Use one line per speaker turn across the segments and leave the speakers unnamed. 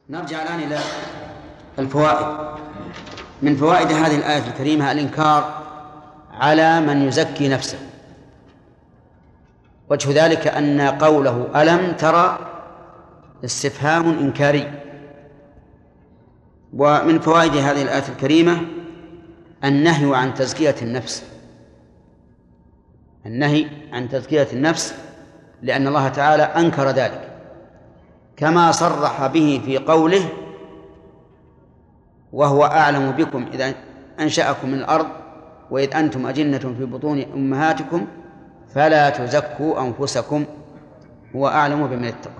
نرجع الآن إلى الفوائد. من فوائد هذه الآية الكريمة الإنكار على من يزكي نفسه. وجه ذلك أن قوله ألم ترى استفهام إنكاري. ومن فوائد هذه الآية الكريمة النهي عن تزكية النفس، النهي عن تزكية النفس، لأن الله تعالى أنكر ذلك كما صرح به في قوله وهو أعلم بكم إذا أنشأكم من الأرض وإذ أنتم أجنة في بطون أمهاتكم فلا تزكوا أنفسكم هو أعلم بمن اتقى.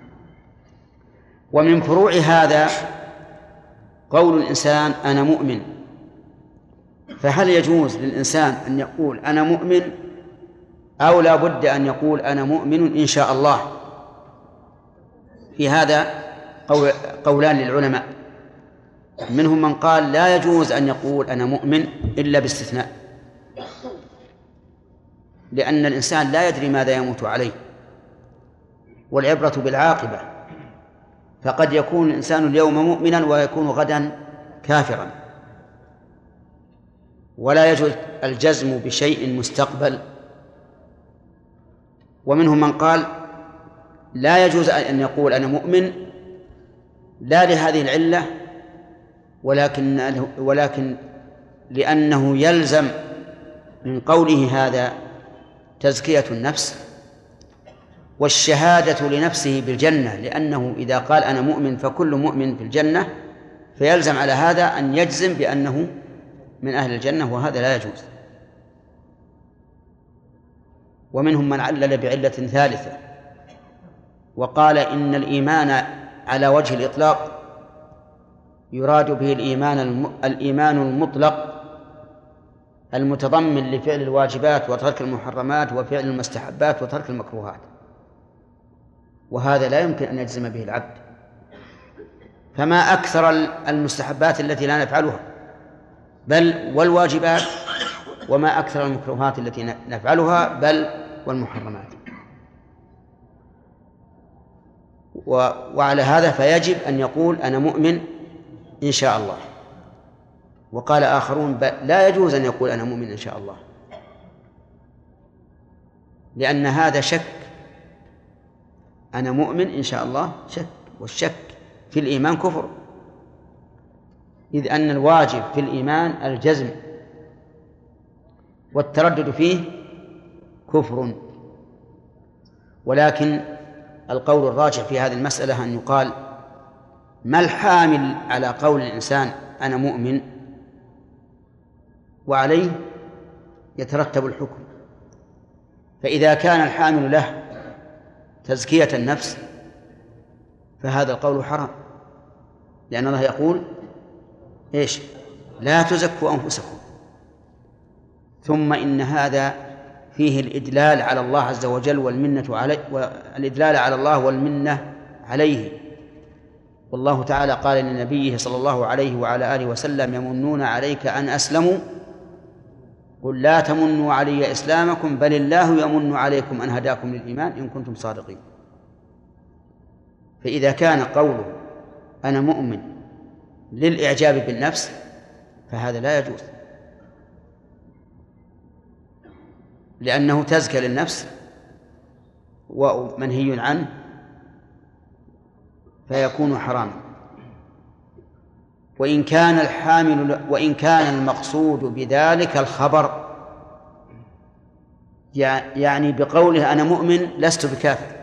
ومن فروع هذا قول الإنسان أنا مؤمن. فهل يجوز للإنسان أن يقول أنا مؤمن أو لا بد أن يقول أنا مؤمن إن شاء الله؟ في هذا قولان للعلماء، منهم من قال لا يجوز أن يقول أنا مؤمن إلا باستثناء، لأن الإنسان لا يدري ماذا يموت عليه، والعبرة بالعاقبة، فقد يكون الإنسان اليوم مؤمنا ويكون غدا كافرا، ولا يجوز الجزم بشيء مستقبل. ومنهم من قال لا يجوز أن يقول أنا مؤمن لا لهذه العلة، ولكن لأنه يلزم من قوله هذا تزكية النفس والشهادة لنفسه بالجنة، لأنه إذا قال أنا مؤمن فكل مؤمن في الجنة، فيلزم على هذا أن يجزم بأنه من أهل الجنة، وهذا لا يجوز. ومنهم من علل بعلة ثالثة وقال إن الإيمان على وجه الإطلاق يراد به الإيمان المطلق المتضمن لفعل الواجبات وترك المحرمات وفعل المستحبات وترك المكروهات، وهذا لا يمكن أن يجزم به العبد. فما أكثر المستحبات التي لا نفعلها، بل والواجبات، وما أكثر المكروهات التي نفعلها، بل والمحرمات. وعلى هذا فيجب أن يقول أنا مؤمن إن شاء الله. وقال آخرون لا يجوز أن يقول أنا مؤمن إن شاء الله، لأن هذا شك. أنا مؤمن إن شاء الله شك، والشك في الإيمان كفر، إذ أن الواجب في الإيمان الجزم، والتردد فيه كفر. ولكن القول الراجح في هذه المسألة أن يقال ما الحامل على قول الإنسان أنا مؤمن، وعليه يترتب الحكم. فإذا كان الحامل له تزكية النفس فهذا القول حرام، لأن الله يقول إيش؟ لا تزكوا أنفسكم. ثم إن هذا فيه الإدلال على الله عز وجل والمنة عليه، والإدلال على الله والمنة عليه. والله تعالى قال لنبيه صلى الله عليه وعلى آله وسلم يمنون عليك أن أسلموا قل لا تمنوا علي إسلامكم بل الله يمن عليكم أن هداكم للإيمان إن كنتم صادقين. فإذا كان قوله أنا مؤمن للإعجاب بالنفس فهذا لا يجوز، لأنه تزكى للنفس ومنهي عنه فيكون حراما. وإن كان المقصود بذلك الخبر، يعني بقوله أنا مؤمن لست بكافر،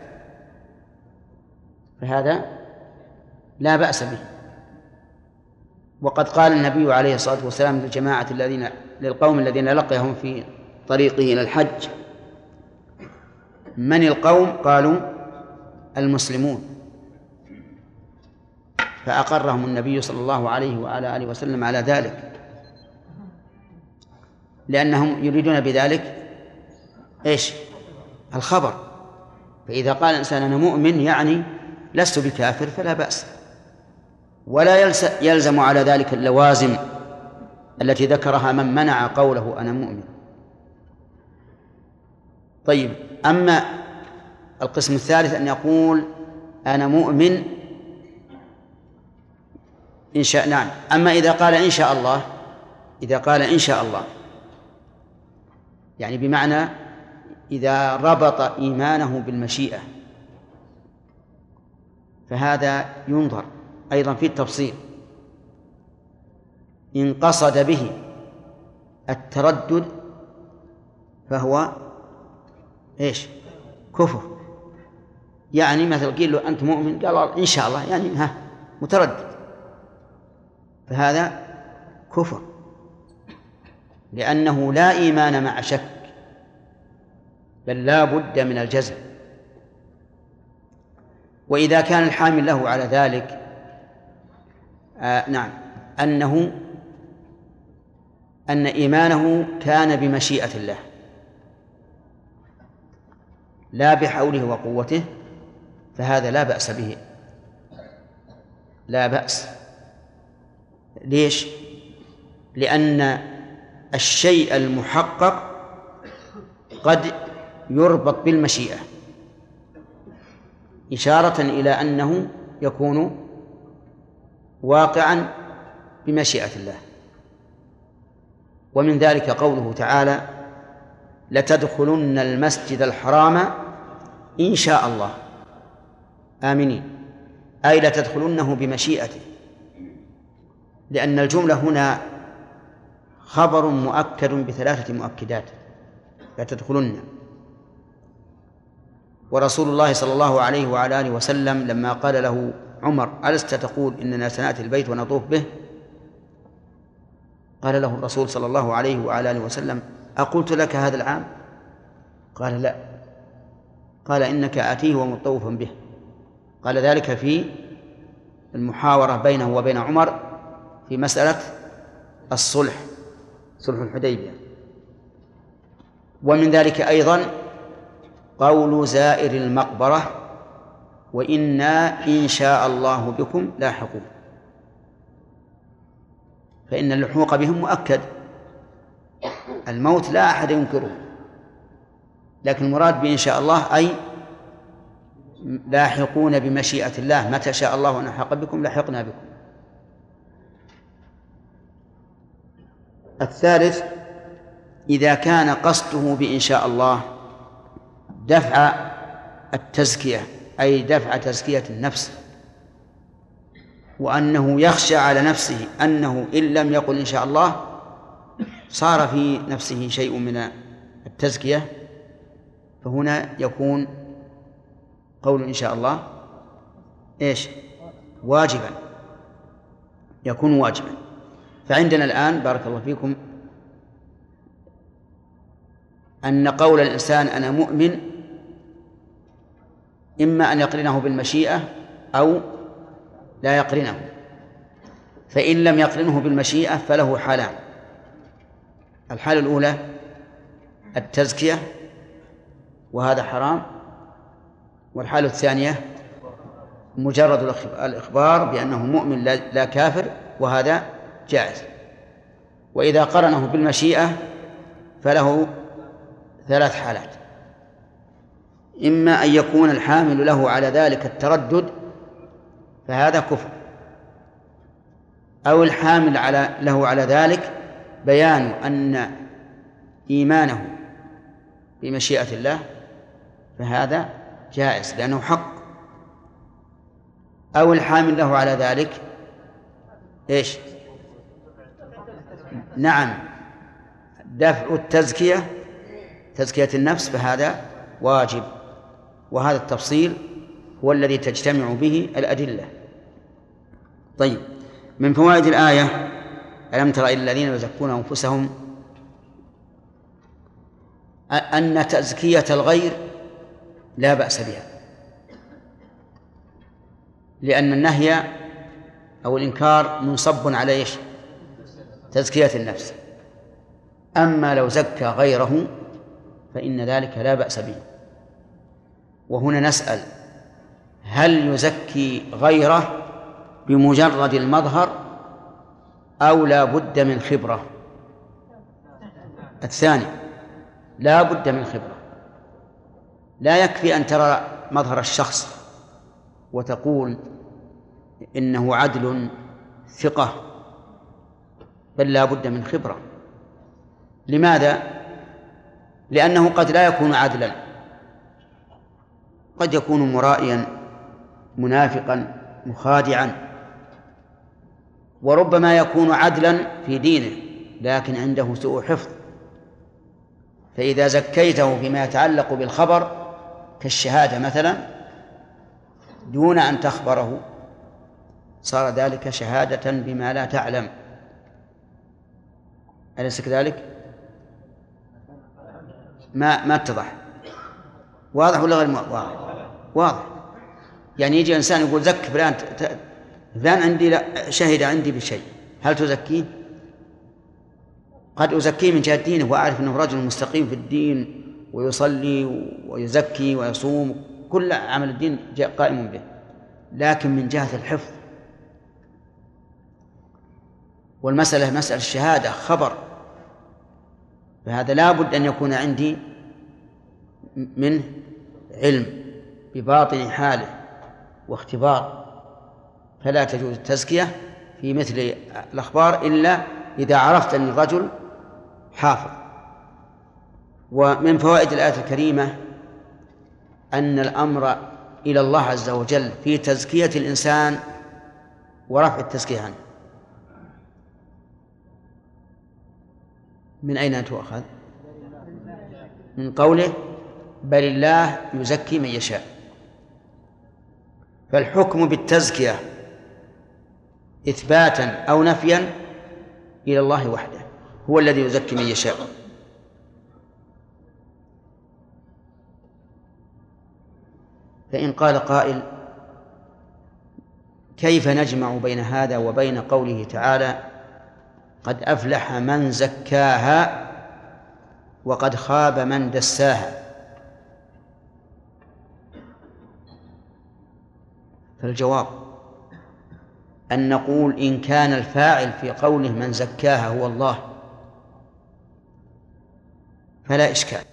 فهذا لا بأس به. وقد قال النبي عليه الصلاة والسلام للقوم الذين لقيهم في طريقه إلى الحج من القوم؟ قالوا المسلمون، فأقرهم النبي صلى الله عليه وعلى آله وسلم على ذلك، لأنهم يريدون بذلك إيش؟ الخبر. فإذا قال الإنسان أنا مؤمن يعني لست بكافر فلا بأس، ولا يلزم على ذلك اللوازم التي ذكرها من منع قوله أنا مؤمن. طيب، أما القسم الثالث أن يقول أنا مؤمن إن شاء. نعم. أما إذا قال إن شاء الله، إذا قال إن شاء الله يعني بمعنى إذا ربط إيمانه بالمشيئة، فهذا ينظر أيضا في التفصيل. إن قصد به التردد فهو إيش؟ كفر. يعني مثل قيل له أنت مؤمن، قال إن شاء الله، يعني متردد، فهذا كفر، لأنه لا إيمان مع شك، بل لا بد من الجزم. وإذا كان الحامل له على ذلك نعم أن إيمانه كان بمشيئة الله لا بحوله وقوته، فهذا لا بأس به، لا بأس. ليش؟ لأن الشيء المحقق قد يربط بالمشيئة، إشارة إلى أنه يكون واقعا بمشيئة الله. ومن ذلك قوله تعالى: لتدخلن المسجد الحرام إن شاء الله آمنين، أي لتدخلنه بمشيئته، لأن الجملة هنا خبر مؤكد بثلاثة مؤكدات: لتدخلن. ورسول الله صلى الله عليه وعلى آله وسلم لما قال له عمر: ألست تقول إننا سنأتي البيت ونطوف به؟ قال له الرسول صلى الله عليه وعلى آله وسلم: أقلت لك هذا العام؟ قال: لا. قال: إنك آتيه ومطوفا به. قال ذلك في المحاورة بينه وبين عمر في مسألة الصلح، صلح الحديبية. ومن ذلك أيضا قول زائر المقبرة: وإنا إن شاء الله بكم لاحقون، فإن اللحوق بهم مؤكد، الموت لا أحد ينكره، لكن المراد بإن شاء الله أي لاحقون بمشيئة الله، متى شاء الله أن نلحق بكم لحقنا بكم. الثالث: إذا كان قصده بإن شاء الله دفع التزكية، أي دفع تزكية النفس، وأنه يخشى على نفسه أنه إن لم يقل إن شاء الله صار في نفسه شيء من التزكية، فهنا يكون قول إن شاء الله إيش؟ واجبا، يكون واجبا. فعندنا الآن بارك الله فيكم أن قول الإنسان أنا مؤمن إما أن يقرنه بالمشيئة أو لا يقرنه، فإن لم يقرنه بالمشيئة فله حالان: الحالة الأولى التزكية وهذا حرام، والحالة الثانية مجرد الإخبار بأنه مؤمن لا كافر، وهذا جائز. وإذا قرنه بالمشيئة فله ثلاث حالات: إما أن يكون الحامل له على ذلك التردد فهذا كفر، أو الحامل له على ذلك بيان أن إيمانه بمشيئة الله فهذا جائز لأنه حق، أو الحامل له على ذلك إيش؟ نعم، دفع التزكية، تزكية النفس، فهذا واجب. وهذا التفصيل هو الذي تجتمع به الأدلة. طيب، من فوائد الآية: ألم تر إلى الذين يزكون أنفسهم، أن تزكية الغير لا بأس بها، لأن النهي أو الإنكار منصب على إيش؟ تزكية النفس. أما لو زكى غيره فإن ذلك لا بأس به. وهنا نسأل: هل يزكي غيره بمجرد المظهر أو لا بد من خبرة؟ الثاني، لا بد من خبرة. لا يكفي أن ترى مظهر الشخص وتقول إنه عدل ثقة، بل لا بد من خبرة. لماذا؟ لأنه قد لا يكون عدلا، قد يكون مرائيا منافقا مخادعا، وربما يكون عدلا في دينه لكن عنده سوء حفظ. فإذا زكيته فيما يتعلق بالخبر كالشهادة مثلا دون أن تخبره صار ذلك شهادة بما لا تعلم. أليس كذلك؟ ما اتضح. واضح ولا غير واضح؟ واضح. يعني يجي إنسان يقول زك فلان عندي، لا شهد عندي بشيء، هل تزكيه؟ قد أزكيه من جهة دينه وأعرف أنه رجل مستقيم في الدين ويصلي ويزكي ويصوم، كل عمل الدين قائم به، لكن من جهة الحفظ. والمسألة مسألة الشهادة خبر، فهذا لا بد أن يكون عندي منه علم بباطن حاله واختبار، فلا تجوز التزكية في مثل الأخبار إلا إذا عرفت أن الرجل حافظ. ومن فوائد الآية الكريمة أن الأمر إلى الله عز وجل في تزكية الإنسان ورفع التزكية عنه. من أين تؤخذ؟ من قوله بل الله يزكي من يشاء. فالحكم بالتزكية إثباتا أو نفيا إلى الله وحده، هو الذي يزكي من يشاء. فإن قال قائل كيف نجمع بين هذا وبين قوله تعالى قد أفلح من زكاها وقد خاب من دساها؟ فالجواب أن نقول إن كان الفاعل في قوله من زكاها هو الله فلا إشكال،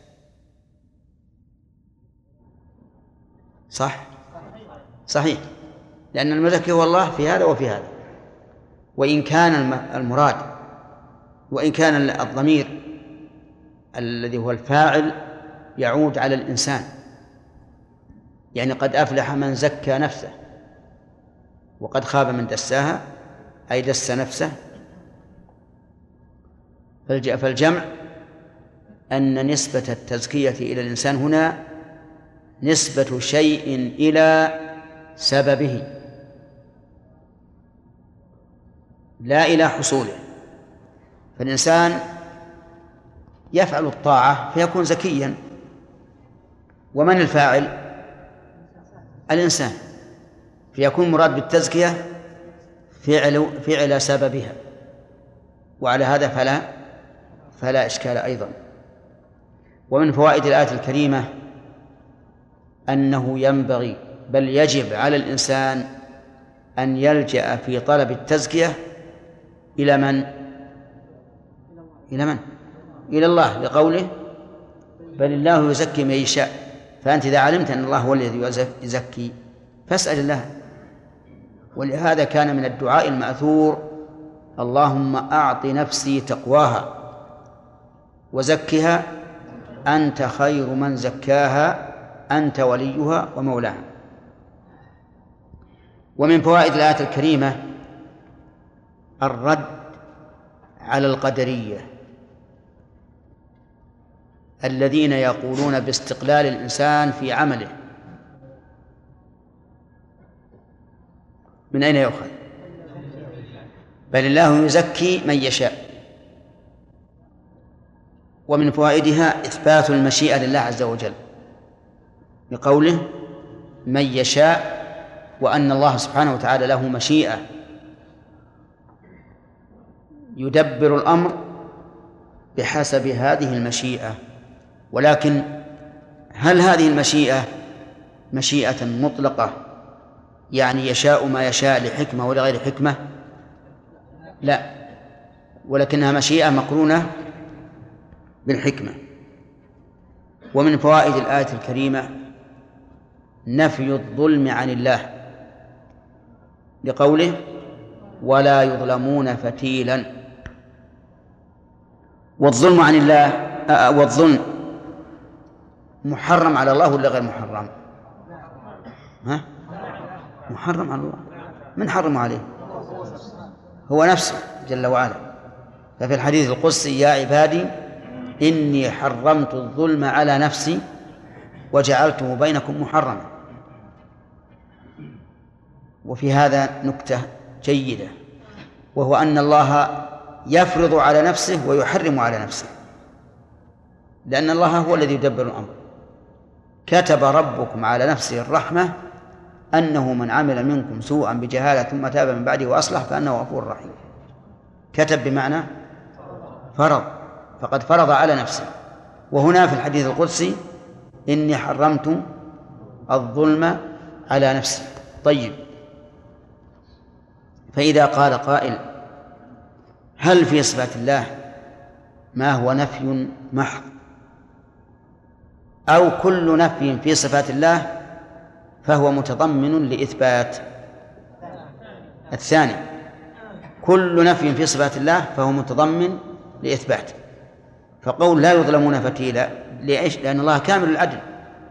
صحيح، لأن المزكي هو الله في هذا وفي هذا. وإن كان المراد، وإن كان الضمير الذي هو الفاعل يعود على الإنسان، يعني قد أفلح من زكى نفسه وقد خاب من دساها أي دس نفسه. فالجمع أن نسبة التزكية إلى الإنسان هنا نسبة شيء إلى سببه لا إلى حصوله. فالإنسان يفعل الطاعة فيكون زكيا، ومن الفاعل؟ الإنسان، فيكون مراد بالتزكية فعل سببها، وعلى هذا فلا إشكال أيضا. ومن فوائد الآية الكريمة أنه ينبغي بل يجب على الإنسان أن يلجأ في طلب التزكية إلى من؟ إلى الله، لقوله بل الله يزكي من يشاء. فأنت إذا علمت أن الله هو الذي يزكي فاسأل الله. ولهذا كان من الدعاء المأثور اللهم أعط نفسي تقواها وزكها أنت خير من زكاها أنت وليها ومولاها. ومن فوائد الآية الكريمة الرد على القدرية الذين يقولون باستقلال الإنسان في عمله. من أين يؤخذ؟ بل الله يزكي من يشاء. ومن فوائدها إثبات المشيئة لله عز وجل بقوله من يشاء، وأن الله سبحانه وتعالى له مشيئة يدبر الأمر بحسب هذه المشيئة. ولكن هل هذه المشيئة مشيئة مطلقة يعني يشاء ما يشاء لحكمة ولغير حكمة؟ لا، ولكنها مشيئة مقرونة بالحكمة. ومن فوائد الآية الكريمة نفي الظلم عن الله لقوله ولا يظلمون فتيلا. والظلم عن الله والظلم محرم على الله ولا غير محرم؟ محرم على الله. من حرم عليه؟ هو نفسه جل وعلا. ففي الحديث القدسي: يا عبادي إني حرمت الظلم على نفسي وجعلته بينكم محرما. وفي هذا نكتة جيدة، وهو أن الله يفرض على نفسه ويحرم على نفسه، لأن الله هو الذي يدبر الأمر. كتب ربكم على نفسه الرحمة أنه من عمل منكم سوءا بجهالة ثم تاب من بعده وأصلح فأنه غفور رحيم. كتب بمعنى فرض، فقد فرض على نفسه. وهنا في الحديث القدسي: إني حرمت الظلم على نفسي. طيب، فإذا قال قائل: هل في صفات الله ما هو نفي محض، أو كل نفي في صفات الله فهو متضمن لإثبات؟ الثاني، كل نفي في صفات الله فهو متضمن لإثبات. فقول لا يظلمون فتيلا، ليش؟ لأن الله كامل العدل،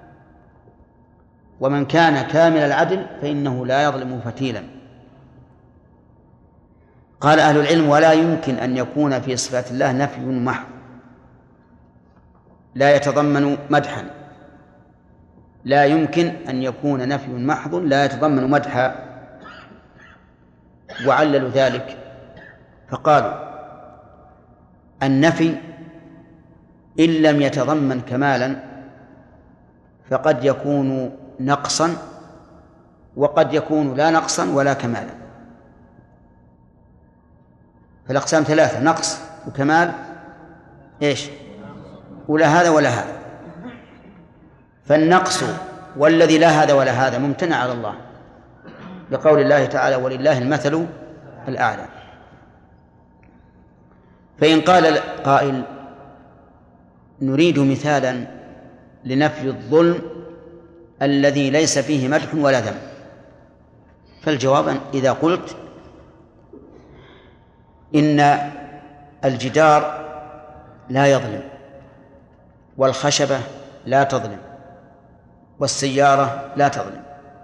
ومن كان كامل العدل فإنه لا يظلم فتيلا. قال أهل العلم: ولا يمكن أن يكون في صفات الله نفي محض لا يتضمن مدحا. لا يمكن أن يكون نفي محض لا يتضمن مدحا. وعللوا ذلك فقالوا: النفي إن لم يتضمن كمالا فقد يكون نقصا، وقد يكون لا نقصا ولا كمالا. فالأقسام ثلاثة: نقص وكمال إيش؟ ولا هذا ولا هذا. فالنقص والذي لا هذا ولا هذا ممتنع على الله، بقول الله تعالى: ولله المثل الأعلى. فإن قال قائل: نريد مثالا لنفي الظلم الذي ليس فيه مدح ولا ذم، فالجواب: إذا قلت إن الجدار لا يظلم، والخشبة لا تظلم، والسيارة لا تظلم،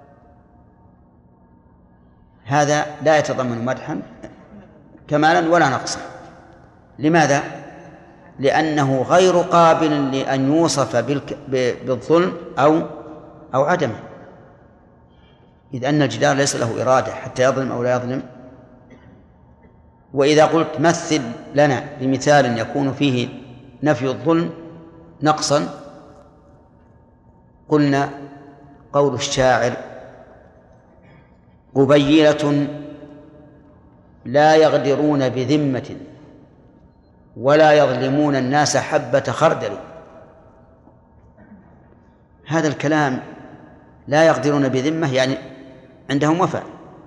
هذا لا يتضمن مدحا كمالا ولا نقصا. لماذا؟ لأنه غير قابل لأن يوصف بالظلم أو عدمه، إذ أن الجدار ليس له إرادة حتى يظلم أو لا يظلم. وإذا قلت مثل لنا بمثال يكون فيه نفي الظلم نقصا، قلنا: قول الشاعر: قبيلة لا يغدرون بذمة ولا يظلمون الناس حبة خردل. هذا الكلام لا يغدرون بذمة يعني عندهم وفاء،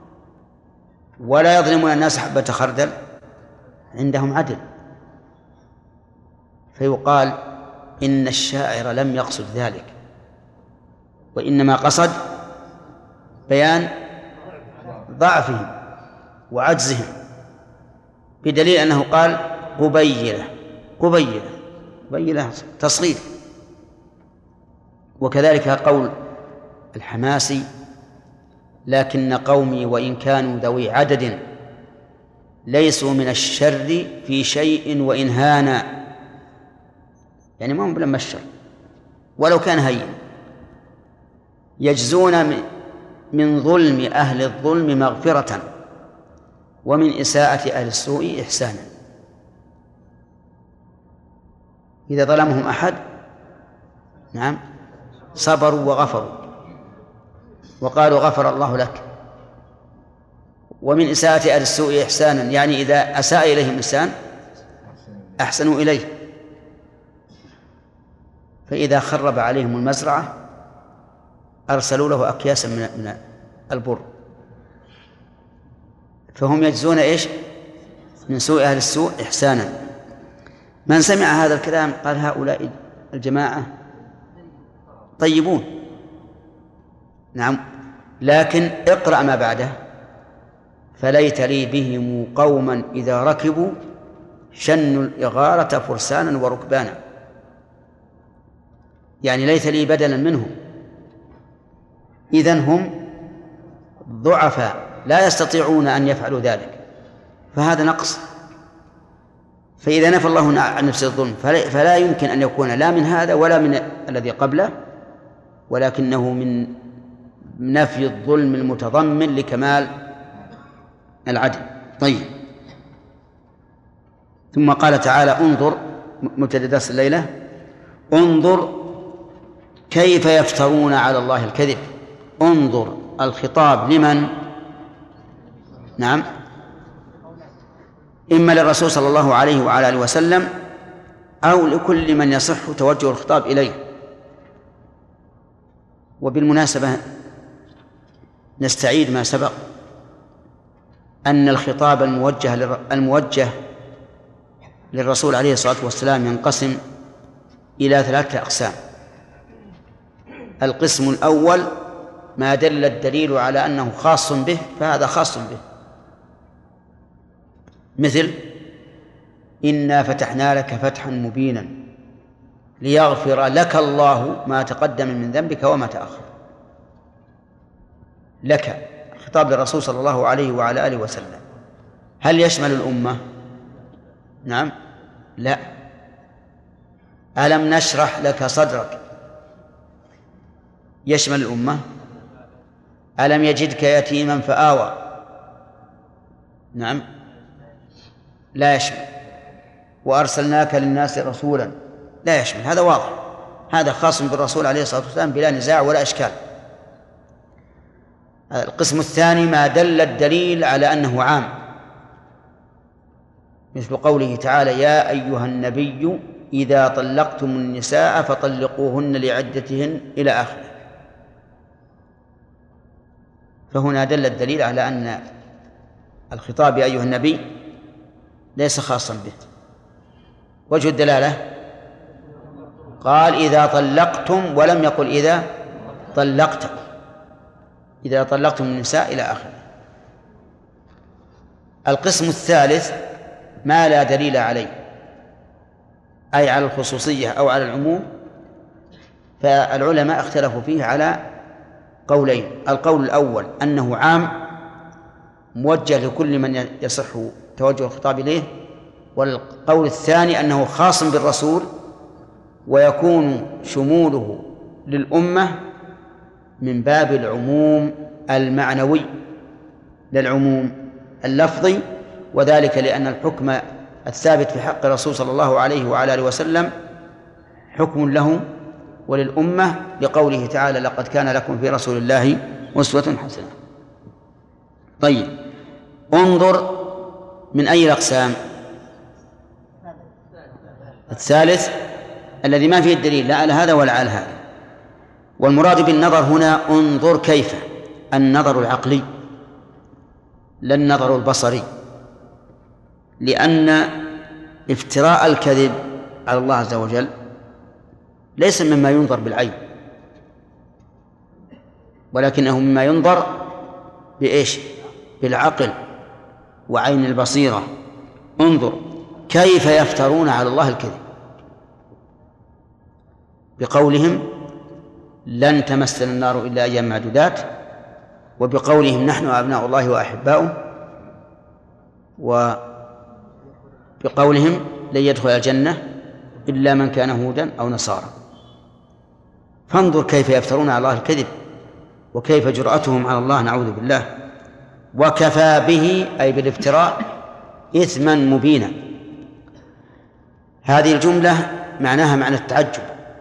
ولا يظلمون الناس حبة خردل عندهم عدل. فيقال إن الشاعر لم يقصد ذلك، وإنما قصد بيان ضعفهم وعجزهم، بدليل أنه قال قبيلة تصغير. وكذلك قول الحماسي: لكن قومي وإن كانوا ذوي عدد ليسوا من الشر في شيء وإن هانا، يعني ما هم بلما الشر ولو كان هين. يجزون من ظلم أهل الظلم مغفرة ومن إساءة أهل السوء إحسانا. إذا ظلمهم أحد نعم صبروا وغفروا وقالوا غفر الله لك. ومن إساءة أهل السوء إحسانا، يعني إذا أساء إليهم إنسان أحسنوا إليه. فإذا خرب عليهم المزرعة أرسلوا له أكياسا من البر. فهم يجزون إيش؟ من سوء أهل السوء إحسانا. من سمع هذا الكلام قال: هؤلاء الجماعة طيبون. نعم، لكن اقرأ ما بعده فليت لي بهم قوما إذا ركبوا شنوا الإغارة فرسانا وركبانا، يعني ليت لي بدلا منهم. إذن هم ضعفاء لا يستطيعون أن يفعلوا ذلك، فهذا نقص. فإذا نفى الله عن نفسه الظلم فلا يمكن أن يكون لا من هذا ولا من الذي قبله، ولكنه من نفي الظلم المتضمن لكمال العدل. طيب، ثم قال تعالى: انظر، مبتدأ درس الليلة، انظر كيف يفترون على الله الكذب. انظر الخطاب لمن؟ نعم، إما للرسول صلى الله عليه وعلى آله وسلم أو لكل من يصح توجه الخطاب إليه. وبالمناسبة نستعيد ما سبق أن الخطاب الموجه للرسول عليه الصلاة والسلام ينقسم إلى 3 أقسام. القسم الأول ما دل الدليل على أنه خاص به فهذا خاص به، مثل: إنا فتحنا لك فتحا مبينا ليغفر لك الله ما تقدم من ذنبك وما تأخر. لك خطاب للرسول صلى الله عليه وعلى آله وسلم، هل يشمل الأمة؟ نعم، لا. ألم نشرح لك صدرك يشمل الأمة؟ ألم يجدك يتيما فآوى؟ نعم، لا يشمل. وأرسلناك للناس رسولا، لا يشمل. هذا واضح، هذا خاص بالرسول عليه الصلاة والسلام بلا نزاع ولا إشكال. القسم الثاني ما دل الدليل على أنه عام، مثل قوله تعالى: يا أيها النبي إذا طلقتم النساء فطلقوهن لعدتهن إلى آخره. فهنا دل الدليل على أن الخطاب يا أيها النبي ليس خاصا به. وجه الدلالة قال: إذا طلقتم، ولم يقل إذا طلقتم. إذا طلقتم النساء إلى آخره. القسم الثالث ما لا دليل عليه، أي على الخصوصية أو على العموم، فالعلماء اختلفوا فيه على قولين. القول الأول أنه عام موجه لكل من يصح توجه الخطاب إليه، والقول الثاني أنه خاص بالرسول ويكون شموله للأمة من باب العموم المعنوي للعموم اللفظي، وذلك لأن الحكم الثابت في حق الرسول صلى الله عليه وعلى آله وسلم حكم له وللأمة، لقوله تعالى: لقد كان لكم في رسول الله أسوة حسنة. طيب، انظر من أي الأقسام؟ الثالث الذي ما فيه الدليل لا على هذا ولا على هذا. والمراد بالنظر هنا انظر كيف، النظر العقلي لا النظر البصري، لأن افتراء الكذب على الله عز وجل ليس مما ينظر بالعين، ولكنه مما ينظر بإيش؟ بالعقل وعين البصيرة. انظر كيف يفترون على الله الكذب بقولهم لن تمسنا النار إلا أيام معدودات، وبقولهم نحن أبناء الله وأحباؤه، وبقولهم لن يدخل الجنة إلا من كان هودا أو نصارى. فانظر كيف يفترون على الله الكذب وكيف جرأتهم على الله، نعوذ بالله. وكفى به أي بالافتراء إثما مبينا. هذه الجملة معناها معنى التعجب،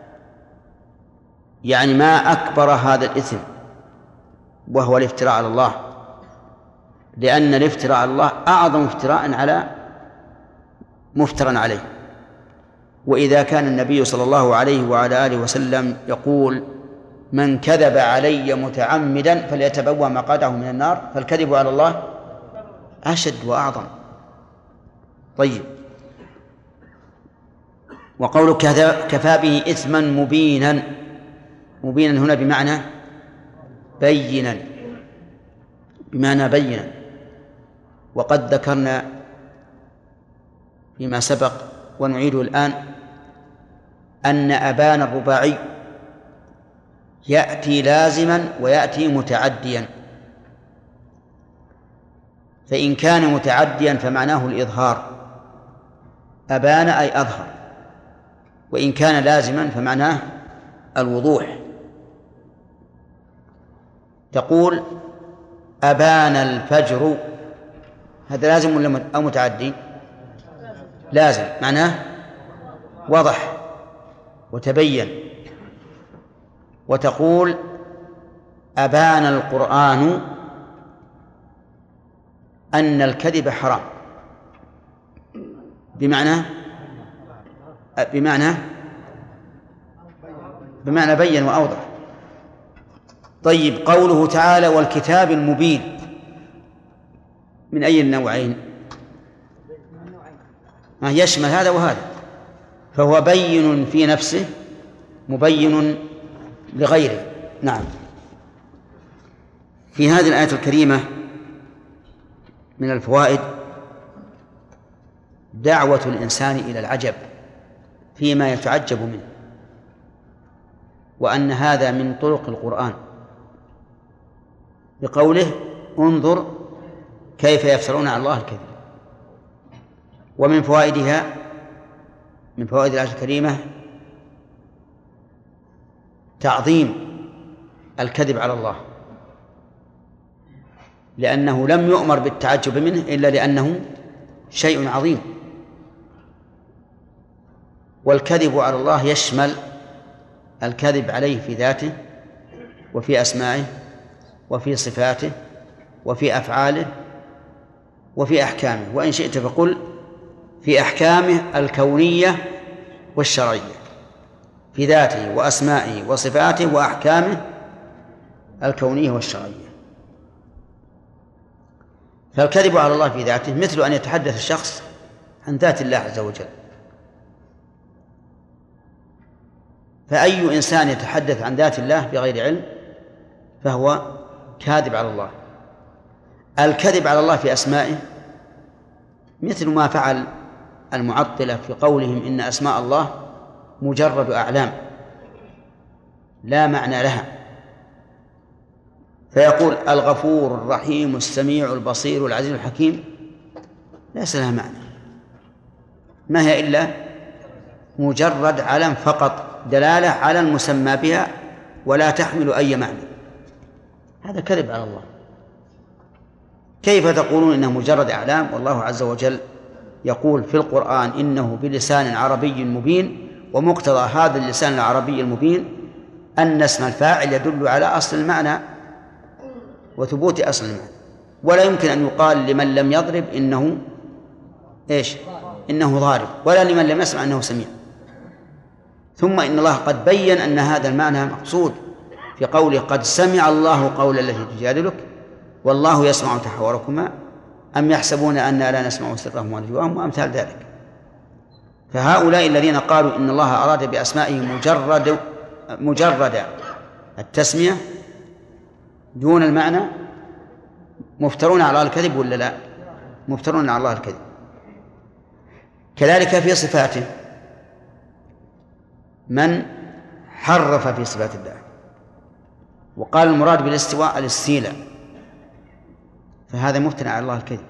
يعني ما أكبر هذا الإثم وهو الافتراء على الله، لأن الافتراء على الله أعظم افتراء على مفترى عليه. وإذا كان النبي صلى الله عليه وعلى آله وسلم يقول: من كذب علي متعمدا فليتبوأ مقعده من النار، فالكذب على الله أشد وأعظم. طيب، وقولك كفى به إثما مبينا، مبينا هنا بمعنى بينا، بمعنى بينا، وقد ذكرنا فيما سبق ونعيده الآن أن أبان الرباعي يأتي لازما ويأتي متعديا، فإن كان متعديا فمعناه الإظهار، أبان أي أظهر، وإن كان لازما فمعناه الوضوح. تقول أبان الفجر، هذا لازم ولا أو متعدي؟ لازم، معناه وضح وتبين. وتقول أبان القرآن أن الكذب حرام، بمعنى بين وأوضح. طيب، قوله تعالى والكتاب المبين من أي النوعين؟ يشمل هذا وهذا، فهو بين في نفسه مبين لغيره. نعم. في هذه الآية الكريمة من الفوائد دعوة الإنسان إلى العجب فيما يتعجب منه، وأن هذا من طرق القرآن بقوله انظر كيف يفترون على الله الكذب. ومن فوائدها، من فوائد الآية الكريمة تعظيم الكذب على الله، لأنه لم يؤمر بالتعجب منه إلا لأنه شيء عظيم. والكذب على الله يشمل الكذب عليه في ذاته وفي أسمائه وفي صفاته وفي أفعاله وفي أحكامه، وإن شئت فقل في أحكامه الكونية والشرعية، في ذاته وأسمائه وصفاته وأحكامه الكونية والشرعية. فالكذب على الله في ذاته مثل أن يتحدث الشخص عن ذات الله عز وجل، فأي إنسان يتحدث عن ذات الله بغير علم فهو كاذب على الله. الكذب على الله في أسمائه مثل ما فعل المعطلة في قولهم إن أسماء الله مجرد أعلام لا معنى لها، فيقول الغفور الرحيم السميع البصير العزيز الحكيم ليس لها معنى، ما هي إلا مجرد علم فقط، دلالة على المسمى بها ولا تحمل أي معنى. هذا كذب على الله. كيف تقولون إنه مجرد أعلام والله عز وجل يقول في القرآن إنه بلسان عربي مبين، ومقتضى هذا اللسان العربي المبين أن اسم الفاعل يدل على أصل المعنى وثبوت أصل المعنى، ولا يمكن أن يقال لمن لم يضرب إنه إنه ضارب، ولا لمن لم يسمع أنه سميع. ثم إن الله قد بين أن هذا المعنى مقصود في قوله قد سمع الله قول التي تجادلك والله يسمع تحاوركما أم يحسبون أننا لا نسمع سرهم ونجواهم وأمثال ذلك. فهؤلاء الذين قالوا إن الله أراد بأسمائه مجرد التسمية دون المعنى مفترون على الكذب ولا لا؟ مفترون على الله الكذب. كذلك في صفاته من حرف في صفات الله وقال المراد بالاستواء الاستيلاء، فهذا مفترى على الله الكذب.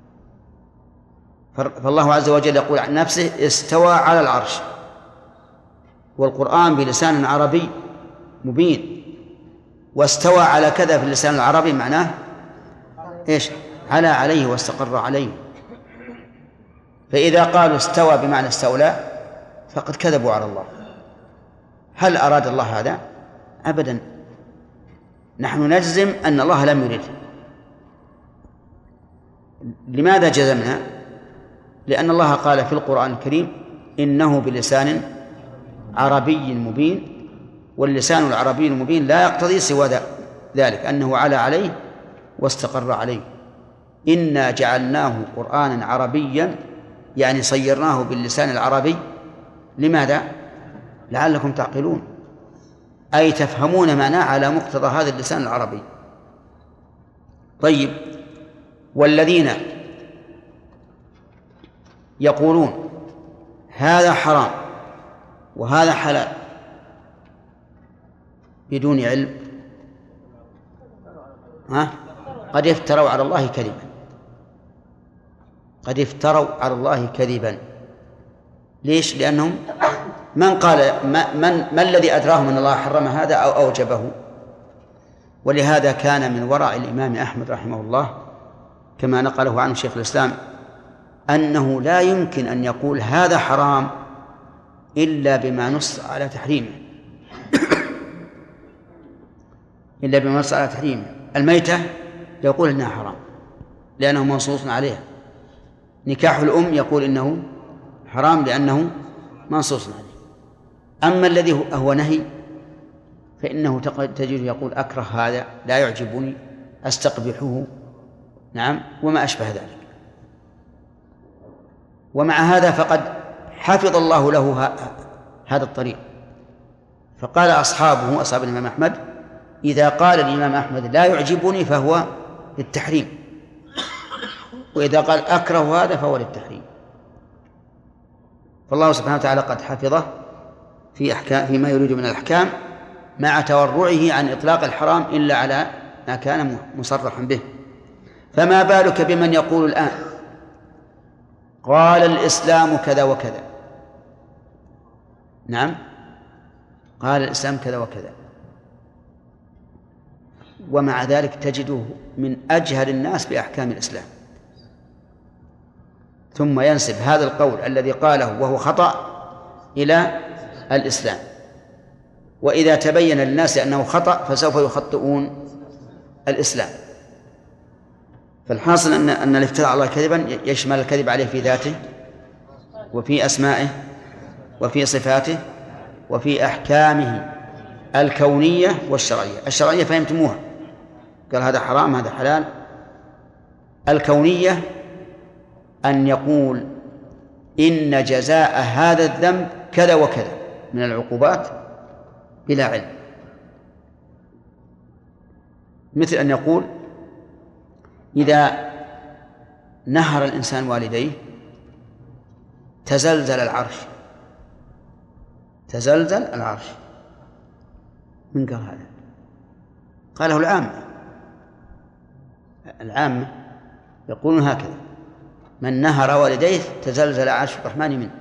فالله عز وجل يقول عن نفسه استوى على العرش، والقرآن بلسان عربي مبين، واستوى على كذا في اللسان العربي معناه على عليه واستقر عليه. فإذا قالوا استوى بمعنى استولى فقد كذبوا على الله. هل أراد الله هذا؟ أبدا. نحن نجزم أن الله لم يرد. لماذا جزمنا؟ لأن الله قال في القرآن الكريم إنه بلسان عربي مبين، واللسان العربي المبين لا يقتضي سوى ذلك أنه على عليه واستقر عليه. إنا جعلناه قرآنا عربيا، يعني صيرناه باللسان العربي. لماذا؟ لعلكم تعقلون، أي تفهمون معناه على مقتضى هذا اللسان العربي. طيب، والذين يقولون هذا حرام وهذا حلال بدون علم قد افتروا على الله كذبا، قد افتروا على الله كذبا. ليش؟ لأنهم من قال ما الذي أدراهم أن الله حرم هذا أو أوجبه؟ ولهذا كان من ورع الإمام أحمد رحمه الله كما نقله عنه شيخ الإسلام أنه لا يمكن أن يقول هذا حرام إلا بما نص على تحريمه إلا بما نص على تحريمه. الميتة يقول إنها حرام لأنه منصوص عليها، نكاح الأم يقول إنه حرام لأنه منصوص عليه. أما الذي هو نهي فإنه تجد يقول أكره هذا، لا يعجبني، أستقبحه، نعم، وما أشبه ذلك. ومع هذا فقد حفظ الله له هذا الطريق، فقال أصحاب الإمام أحمد إذا قال الإمام أحمد لا يعجبني فهو للتحريم، وإذا قال أكره هذا فهو للتحريم. فالله سبحانه وتعالى قد حفظه فيما يريد من الأحكام مع تورعه عن إطلاق الحرام إلا على ما كان مصرحا به. فما بالك بمن يقول الآن قال الإسلام كذا وكذا، نعم، قال الإسلام كذا وكذا، ومع ذلك تجده من أجهل الناس بأحكام الإسلام، ثم ينسب هذا القول الذي قاله وهو خطأ إلى الإسلام، وإذا تبين للناس أنه خطأ فسوف يخطئون الإسلام. فالحاصل أن الافتراء على الله كذبا يشمل الكذب عليه في ذاته وفي أسمائه وفي صفاته وفي أحكامه الكونية والشرعية. الشرعية فهمتموها، قال هذا حرام هذا حلال. الكونية أن يقول إن جزاء هذا الذنب كذا وكذا من العقوبات بلا علم، مثل أن يقول إذا نهر الإنسان والديه تزلزل العرش، تزلزل العرش. من قال هذا؟ قاله العامة يقولون هكذا: من نهر والديه تزلزل عرش الرحمن منه.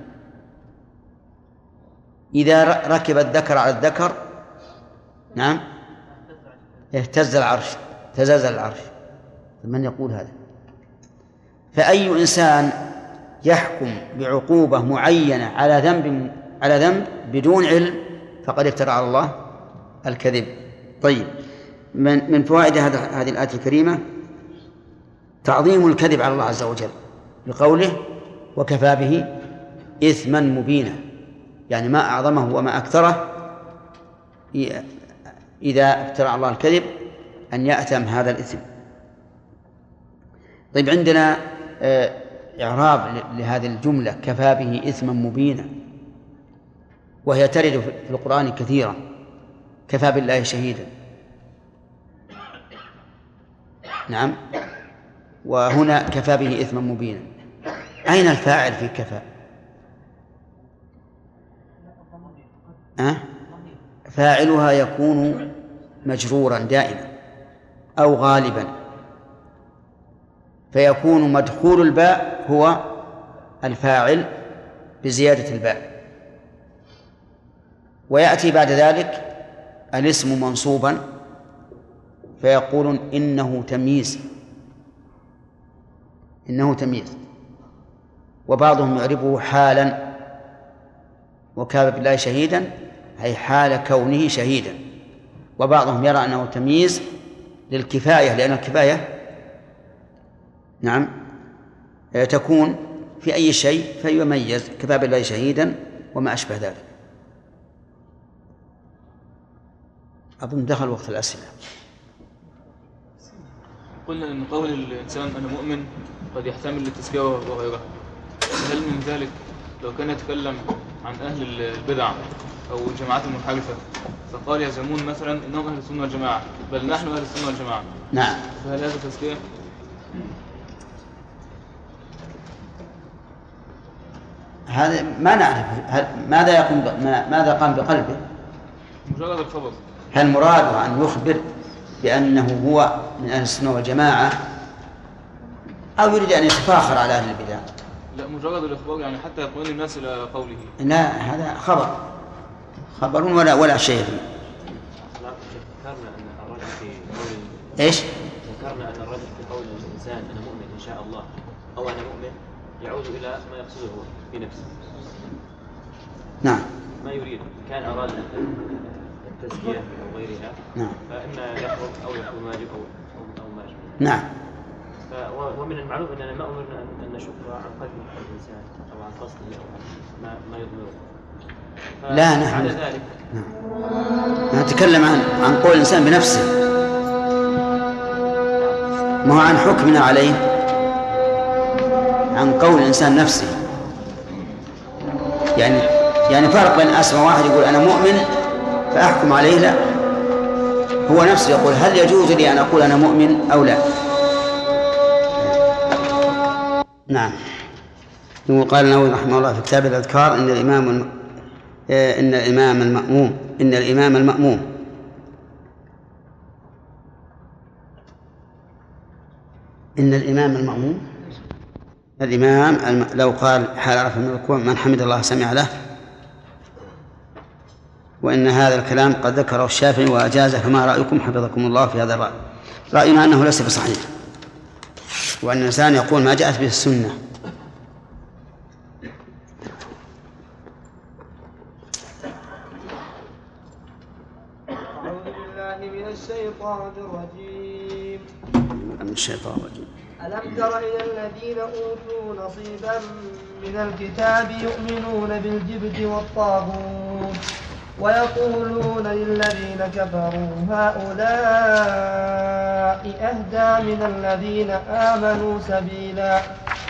إذا ركب الذكر على الذكر، نعم، اهتز العرش، تزلزل العرش. من يقول هذا؟ فأي إنسان يحكم بعقوبة معينة على ذنب بدون علم فقد افترى على الله الكذب. طيب، من فوائد هذه الآية الكريمة تعظيم الكذب على الله عز وجل بقوله وكفى به إثما مبينا، يعني ما أعظمه وما أكثره إذا افترى على الله الكذب أن يأثم هذا الإثم. طيب، عندنا إعراب لهذه الجملة كفى به إثما مبينا، وهي ترد في القرآن كثيرا: كفى بالله شهيدا، نعم، وهنا كفى به إثما مبينا. أين الفاعل في كفى؟ فاعلها يكون مجرورا دائما أو غالبا، فيكون مدخول الباء هو الفاعل بزيادة الباء، ويأتي بعد ذلك الاسم منصوبا فيقولون إنه تمييز، إنه تمييز. وبعضهم يعربه حالا، وكفى بالله شهيدا أي حال كونه شهيدا. وبعضهم يرى أنه تمييز للكفاية، لأن الكفاية، نعم، تكون في أي شيء فيميز، كفى بالله شهيدا وما أشبه ذلك. أظن دخل وقت الأسئلة.
قلنا أن قول الإنسان أنا مؤمن قد يحتمل التزكية وغيرها، هل من ذلك لو كان يتكلم عن أهل البدع أو الجماعات المنحرفة فقال يزعمون مثلا إنهم أهل السنة والجماعة بل نحن أهل السنة والجماعة،
نعم،
فهل هذا تزكية؟
هذا ما نعرف ماذا قام بقلبه.
مجرد الخبر.
هل مراده أن يخبر بأنه هو من أهل السنة والجماعة أو يريد أن يتفاخر على أهل البدع؟
لا، مجرد الإخبار يعني حتى يطمئن الناس إلى قوله.
لا، هذا خبر ولا شيء فيه.
ذكرنا أن الرجل في قول
إيش؟
ذكرنا أن الرجل في قول الإنسان أنا مؤمن إن شاء الله أو أنا مؤمن يعود إلى ما يقصده في نفسه.
نعم.
ما يريد كان أراد التزكية أو غيرها.
نعم.
فإما يحرم أو يكون واجب أو ما أشبه.
نعم.
ومن المعلوم أننا ما أمرنا أن نشك عن قلب الإنسان أو عن قصده أو عن ما يضمره.
لا، نحن نتكلم عن قول الإنسان بنفسه، ما هو عن حكمنا عليه، عن قول الإنسان نفسه. يعني فرق بين أسمى واحد يقول أنا مؤمن فأحكم عليه، لا، هو نفسه يقول هل يجوز لي أن أقول أنا مؤمن أو لا. نعم. وقال النووي رحمه الله في كتاب الأذكار إن الإمام المأموم لو قال حال عرف من الركوع من حمد الله سمع له، وإن هذا الكلام قد ذكره الشافعي وأجازه، فما رأيكم حفظكم الله في هذا الرأي؟ رأينا أنه ليس بصحيح، وأن الإنسان يقول ما جاءت به السنة. من الشيطان الرجيم.
ألم تر إلى الذين أوتوا نصيبا من الكتاب يؤمنون بالجبت والطاغوت ويقولون للذين كفروا هؤلاء أهدى من الذين آمنوا سبيلا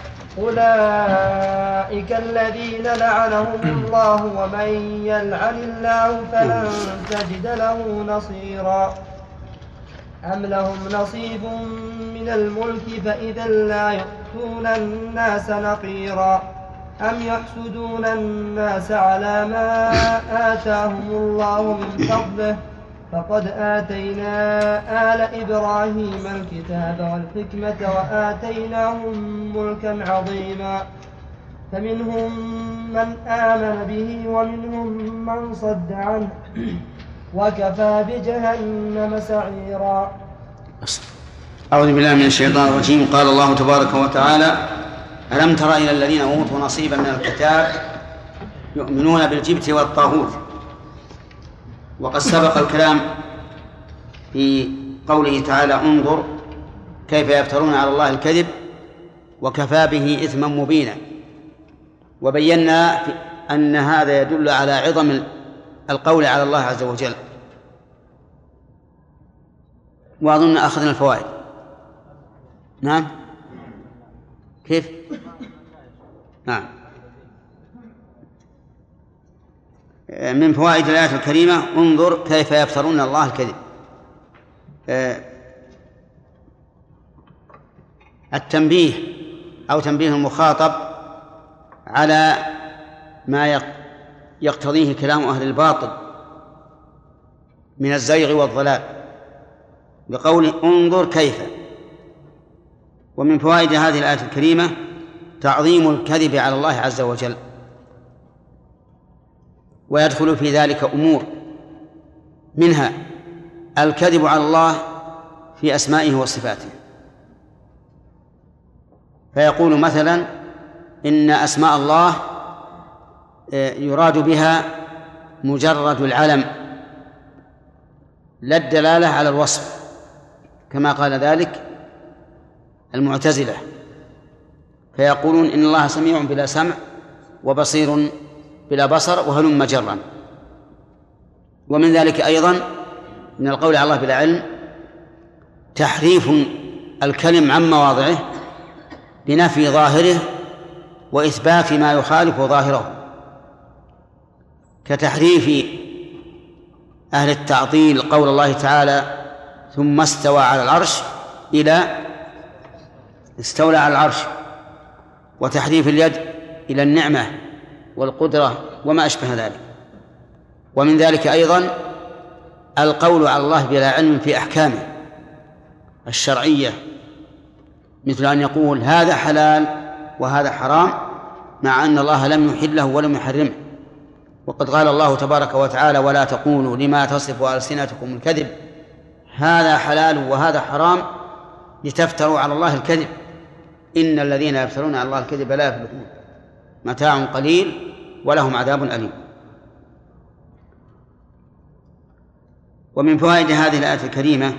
أولئك الذين لعنهم الله ومن يلعن الله فلن تجد له نصيرا أم لهم نصيب من الملك فإذا لا يؤتون الناس نقيرا أم يحسدون الناس على ما آتاهم الله من فضله فقد آتينا آل إبراهيم الكتاب والحكمة وآتيناهم ملكا عظيما فمنهم من آمن به ومنهم من صد عنه وكفى بجهنم سعيرا.
أعوذ بالله من الشيطان الرجيم. قال الله تبارك وتعالى ألم تر إلى الذين أوتوا نصيبا من الكتاب يؤمنون بالجبت والطاغوت. وقد سبق الكلام في قوله تعالى انظر كيف يفترون على الله الكذب وكفى به إثما مبينا، وبينا أن هذا يدل على عظم القول على الله عز وجل. وأظن أخذنا الفوائد. نعم. كيف؟ نعم. من فوائد الآية الكريمة انظر كيف يفترون الله الكذب. التنبيه أو تنبيه المخاطب على ما يقتضيه كلام أهل الباطل من الزيغ والضلال بقول انظر كيف. ومن فوائد هذه الآية الكريمة تعظيم الكذب على الله عز وجل، ويدخل في ذلك أمور، منها الكذب على الله في أسمائه وصفاته، فيقول مثلا إن أسماء الله يراد بها مجرد العلم لا الدلالة على الوصف، كما قال ذلك المعتزلة، فيقولون إن الله سميع بلا سمع وبصير بلا بصر وهلم جرا. ومن ذلك أيضا من القول على الله بلا علم تحريف الكلم عن مواضعه بنفي ظاهره وإثبات ما يخالف ظاهره، كتحريف أهل التعطيل قول الله تعالى ثم استوى على العرش إلى استولى على العرش، وتحريف اليد إلى النعمة والقدرة وما أشبه ذلك. ومن ذلك أيضا القول على الله بلا علم في أحكامه الشرعية، مثل أن يقول هذا حلال وهذا حرام مع أن الله لم يحله ولم يحرمه. وقد قال الله تبارك وتعالى ولا تقولوا لما تصف ألسنتكم الكذب هذا حلال وهذا حرام لتفتروا على الله الكذب إن الذين يفترون على الله الكذب لا يفلحون متاع قليل ولهم عذاب أليم. ومن فوائد هذه الآية الكريمة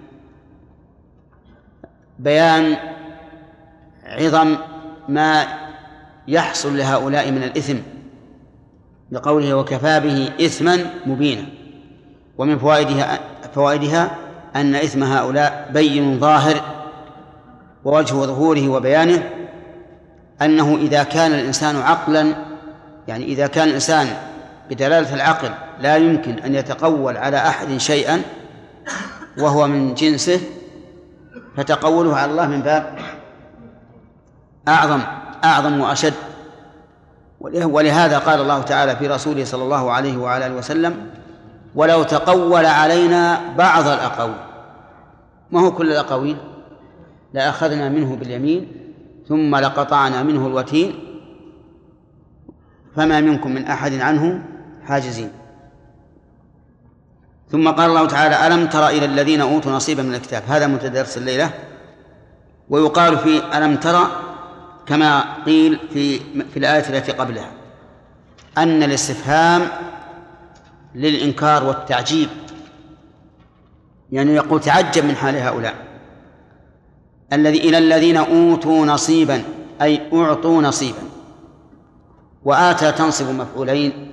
بيان عظم ما يحصل لهؤلاء من الإثم بقوله وكفى به إثما مبينا. ومن فوائدها أن إثم هؤلاء بين ظاهر، ووجه ظهوره وبيانه أنه إذا كان الإنسان عقلا، يعني إذا كان الإنسان بدلالة العقل لا يمكن أن يتقول على أحد شيئا وهو من جنسه، فتقوله على الله من باب أعظم وأشد. ولهذا قال الله تعالى في رسوله صلى الله عليه وعلى آله وسلم ولو تقول علينا بعض الأقاويل، ما هو كل الأقاويل، لأخذنا منه باليمين ثم لقطعنا منه الوتين فما منكم من أحد عنه حاجزين. ثم قال الله تعالى ألم تر إلى الذين أوتوا نصيبا من الكتاب، هذا متدرس الليلة. ويقال في ألم تر كما قيل في الآية التي قبلها أن الاستفهام للإنكار والتعجيب، يعني يقول تعجب من حال هؤلاء إلى الذين أوتوا نصيبا أي أعطوا نصيبا. وآتى تنصب مفعولين،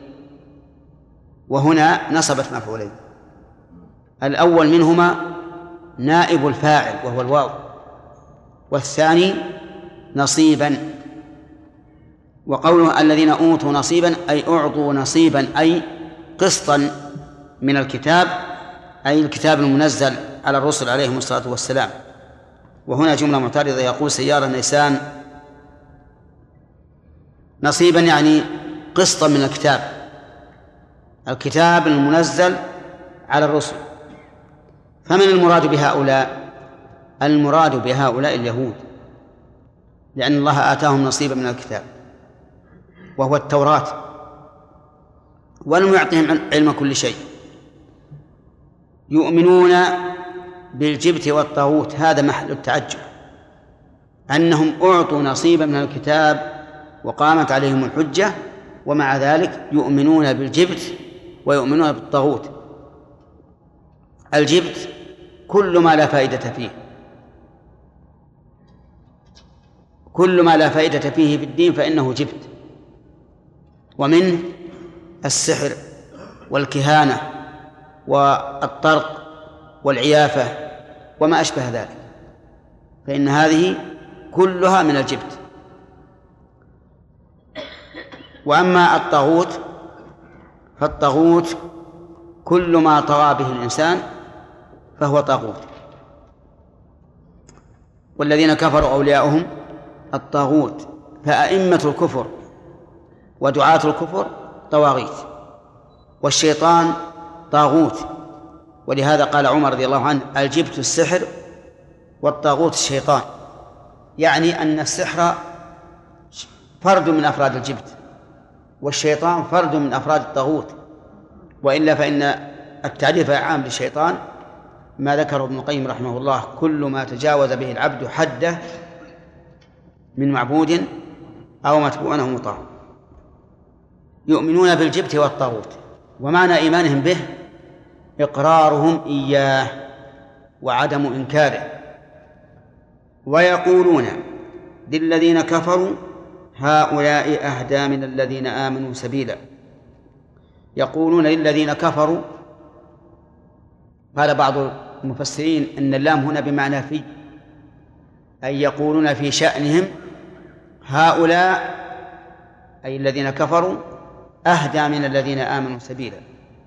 وهنا نصبت مفعولين، الأول منهما نائب الفاعل وهو الواو، والثاني نصيبا. وقوله الذين أوتوا نصيبا أي أعطوا نصيبا أي قسطا من الكتاب، أي الكتاب المنزل على الرسل عليهم الصلاة والسلام. وهنا جملة معترضة يقول سيارة نيسان نصيبا يعني قسطا من الكتاب المنزل على الرسل. فمن المراد بهؤلاء؟ المراد بهؤلاء اليهود، لأن الله آتاهم نصيبا من الكتاب وهو التوراة، ولم يعطهم علم كل شيء. يؤمنون بالجبت والطاغوت، هذا محل التعجب أنهم أعطوا نصيبا من الكتاب وقامت عليهم الحجة، ومع ذلك يؤمنون بالجبت ويؤمنون بالطاغوت. الجبت كل ما لا فائدة فيه، كل ما لا فائدة فيه في الدين فإنه جبت، ومنه السحر والكهانة والطرق والعيافة وما أشبه ذلك، فإن هذه كلها من الجبت. وأما الطاغوت فالطاغوت كل ما طغى به الإنسان فهو طاغوت. والذين كفروا أولياؤهم الطاغوت، فأئمة الكفر ودعاة الكفر طواغيت، والشيطان طاغوت. ولهذا قال عمر رضي الله عنه الجبت السحر والطاغوت الشيطان، يعني أن السحر فرد من أفراد الجبت والشيطان فرد من أفراد الطاغوت. وإلا فإن التعريف عام للشيطان ما ذكره ابن القيم رحمه الله كل ما تجاوز به العبد حده من معبود أو متبوع أو مطاع. يؤمنون بالجبت والطاغوت، ومعنى إيمانهم به إقرارهم إياه وعدم إنكاره. ويقولون للذين كفروا هؤلاء أهدى من الذين آمنوا سبيلا. يقولون للذين كفروا، قال بعض المفسرين إن اللام هنا بمعنى في، أي يقولون في شأنهم هؤلاء أي الذين كفروا أهدى من الذين آمنوا سبيلا.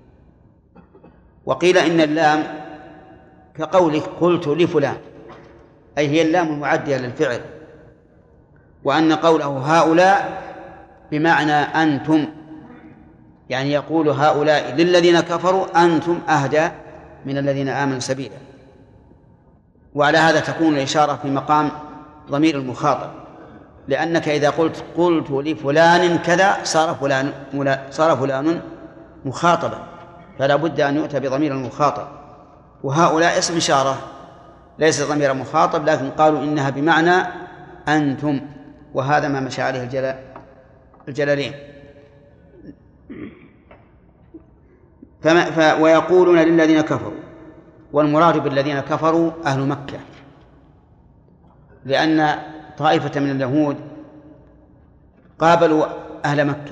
وقيل إن اللام كقولك قلت لفلان، أي هي اللام المعدية للفعل، وأن قوله هؤلاء بمعنى أنتم، يعني يقول هؤلاء للذين كفروا أنتم أهدى من الذين آمنوا سبيلا. وعلى هذا تكون الإشارة في مقام ضمير المخاطب، لأنك إذا قلت لفلان كذا صار فلان مخاطبا، فلا بد أن يؤتى بضمير المخاطب. وهؤلاء اسم إشارة ليس ضمير مخاطب، لكن قالوا إنها بمعنى أنتم، وهذا ما مشى عليه الجلالين. ويقولون للذين كفروا، والمراد بالذين كفروا أهل مكة، لأن طائفة من اليهود قابلوا أهل مكة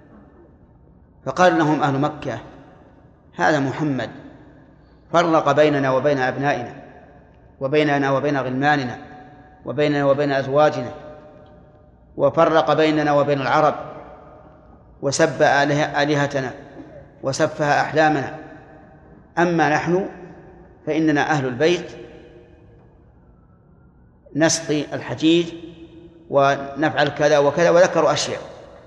فقال لهم أهل مكة: هذا محمد فرق بيننا وبين أبنائنا، وبيننا وبين غلماننا، وبيننا وبين أزواجنا، وفرق بيننا وبين العرب، وسب آلهتنا وسفه أحلامنا. أما نحن فإننا أهل البيت نسقي الحجيج ونفعل كذا وكذا، وذكروا أشياء.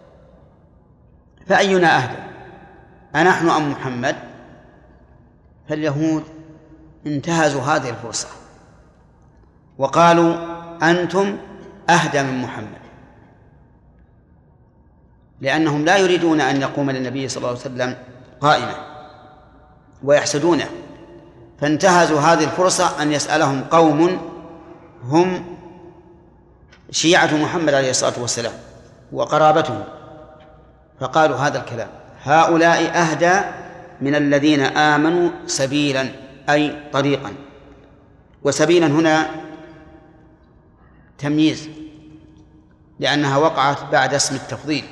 فأينا أهدى، أنحن أم محمد؟ فاليهود انتهزوا هذه الفرصة وقالوا أنتم أهدى من محمد، لأنهم لا يريدون أن يقوم للنبي صلى الله عليه وسلم قائمة ويحسدونه، فانتهزوا هذه الفرصة أن يسألهم قوم هم شيعة محمد عليه الصلاة والسلام وقرابته، فقالوا هذا الكلام: هؤلاء أهدى من الذين آمنوا سبيلا، أي طريقا. وسبيلا هنا تمييز، لأنها وقعت بعد اسم التفضيل،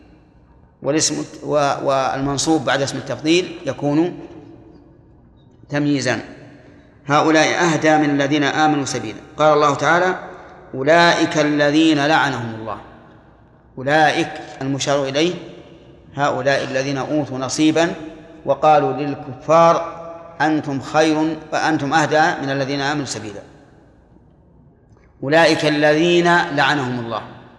والمنصوب بعد اسم التفضيل يكون تمييزا. هؤلاء أهدى من الذين آمنوا سبيلا. قال الله تعالى: أولئك الذين لعنهم الله. أولئك المشار إليه هؤلاء الذين أوتوا نصيبا، وقالوا للكفار: أنتم خير وأنتم أهدى من الذين آمنوا سبيلا. أولئك الذين لعنهم الله.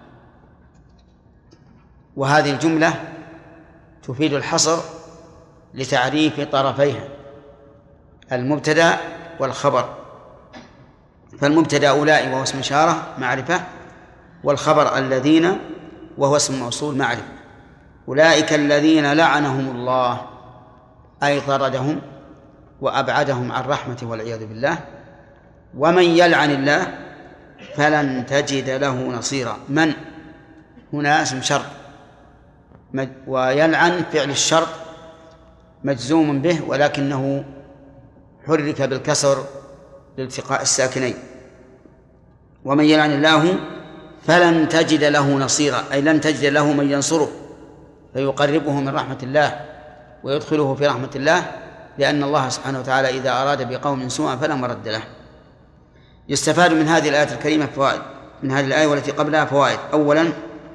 وهذه الجملة تفيد الحصر لتعريف طرفيها، المبتدأ والخبر. فالمبتدأ أولئك وهو اسم إشارة معرفة، والخبر الذين وهو اسم موصول معرفة. أولئك الذين لعنهم الله، أي طردهم وأبعدهم عن رحمته والعياذ بالله. ومن يلعن الله فلن تجد له نصيرا. من هنا اسم شرط، ويلعن فعل الشرط مجزوم به، ولكنه حرك بالكسر لالتقاء الساكنين. ومن يلعن الله فلن تجد له نصيرا، أي لن تجد له من ينصره فيقربه من رحمة الله ويدخله في رحمة الله، لأن الله سبحانه وتعالى إذا أراد بقوم سوءا فلا مرد له. يستفاد من هذه الآية الكريمة فوائد، من هذه الآية والتي قبلها فوائد. أولا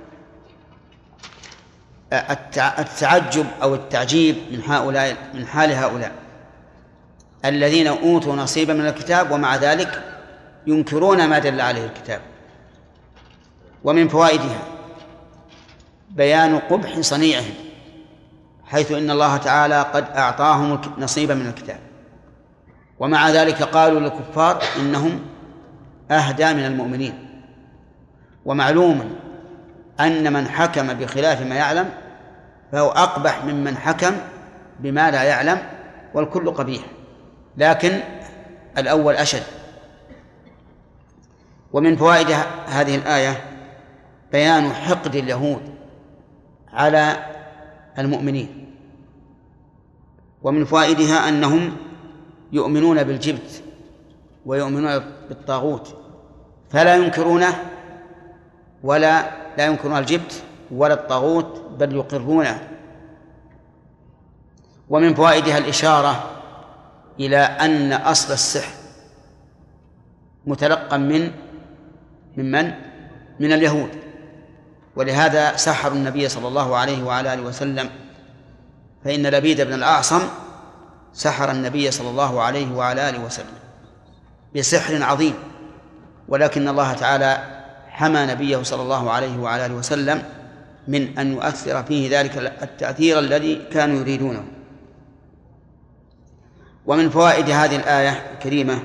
التعجب أو التعجيب من حال هؤلاء الذين أوتوا نصيبا من الكتاب ومع ذلك ينكرون ما دل عليه الكتاب. ومن فوائدها بيان قبح صنيعهم، حيث إن الله تعالى قد أعطاهم نصيبا من الكتاب، ومع ذلك قالوا للكفار إنهم أهدى من المؤمنين. ومعلوم أن من حكم بخلاف ما يعلم فهو أقبح ممن حكم بما لا يعلم، والكل قبيح، لكن الأول أشد. ومن فوائد هذه الآية بيان حقد اليهود على المؤمنين. ومن فوائدها أنهم يؤمنون بالجبت ويؤمنون بالطاغوت، فلا ينكرونه لا ينكرون الجبت ولا الطاغوت، بل يقرونه. ومن فوائدها الإشارة إلى أن أصل السحر متلقى من اليهود، ولهذا سحروا النبي صلى الله عليه وعلى آله وسلم، فإن لبيد بن الأعصم سحر النبي صلى الله عليه وعلى آله وسلم بسحر عظيم، ولكن الله تعالى حمى نبيه صلى الله عليه وعلى آله وسلم من أن يؤثر فيه ذلك التأثير الذي كانوا يريدونه. ومن فوائد هذه الآية الكريمة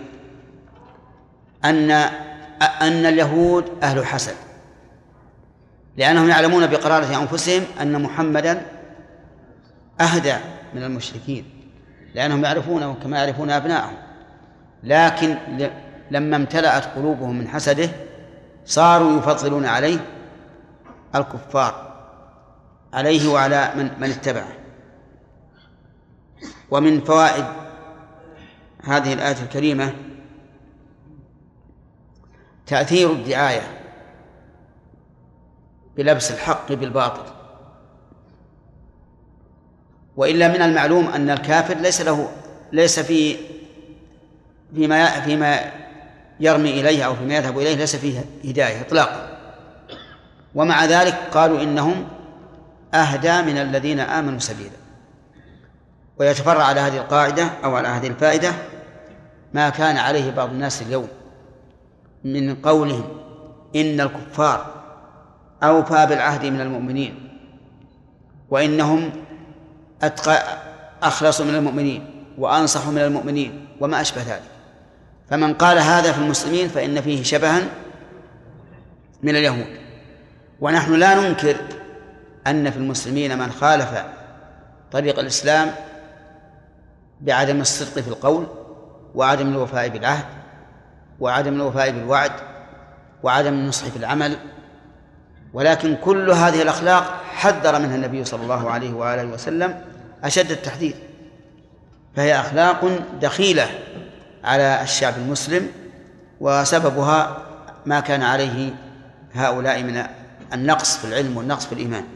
أن اليهود أهل حسد، لأنهم يعلمون بقرارة أنفسهم أن محمدا أهدى من المشركين، لأنهم يعرفونه كما يعرفون أبنائهم، لكن لما امتلأت قلوبهم من حسده صاروا يفضلون عليه الكفار، عليه وعلى من اتبعه. ومن فوائد هذه الآية الكريمة تأثير الدعاية بلبس الحق بالباطل. وإلا من المعلوم أن الكافر ليس فيما يرمي إليه أو فيما يذهب إليه ليس فيه هداية إطلاقا، ومع ذلك قالوا إنهم أهدى من الذين آمنوا سبيلا. ويتفرع على هذه القاعدة أو على هذه الفائدة ما كان عليه بعض الناس اليوم من قولهم إن الكفار أوفى بالعهد من المؤمنين، وإنهم أخلصوا من المؤمنين وأنصحوا من المؤمنين وما أشبه ذلك. فمن قال هذا في المسلمين فإن فيه شبها من اليهود. ونحن لا ننكر أن في المسلمين من خالف طريق الإسلام بعدم الصدق في القول وعدم الوفاء بالعهد وعدم الوفاء بالوعد وعدم النصح في العمل، ولكن كل هذه الأخلاق حذر منها النبي صلى الله عليه وآله وسلم أشد التحذير، فهي أخلاق دخيلة على الشعب المسلم، وسببها ما كان عليه هؤلاء من النقص في العلم والنقص في الإيمان.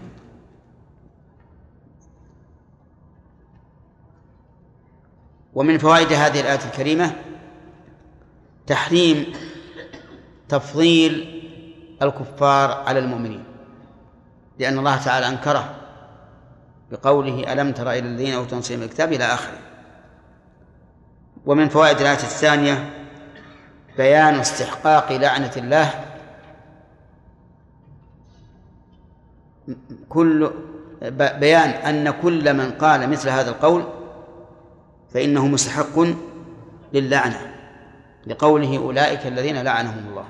ومن فوائد هذه الآية الكريمة تحريم تفضيل الكفار على المؤمنين، لأن الله تعالى أنكره بقوله ألم تر إلى الذين أوتوا نصيبا من الكتاب إلى آخره. ومن فوائد الآية الثانية بيان استحقاق لعنة الله، بيان أن كل من قال مثل هذا القول فإنه مستحق للعنة، لقوله أولئك الذين لعنهم الله.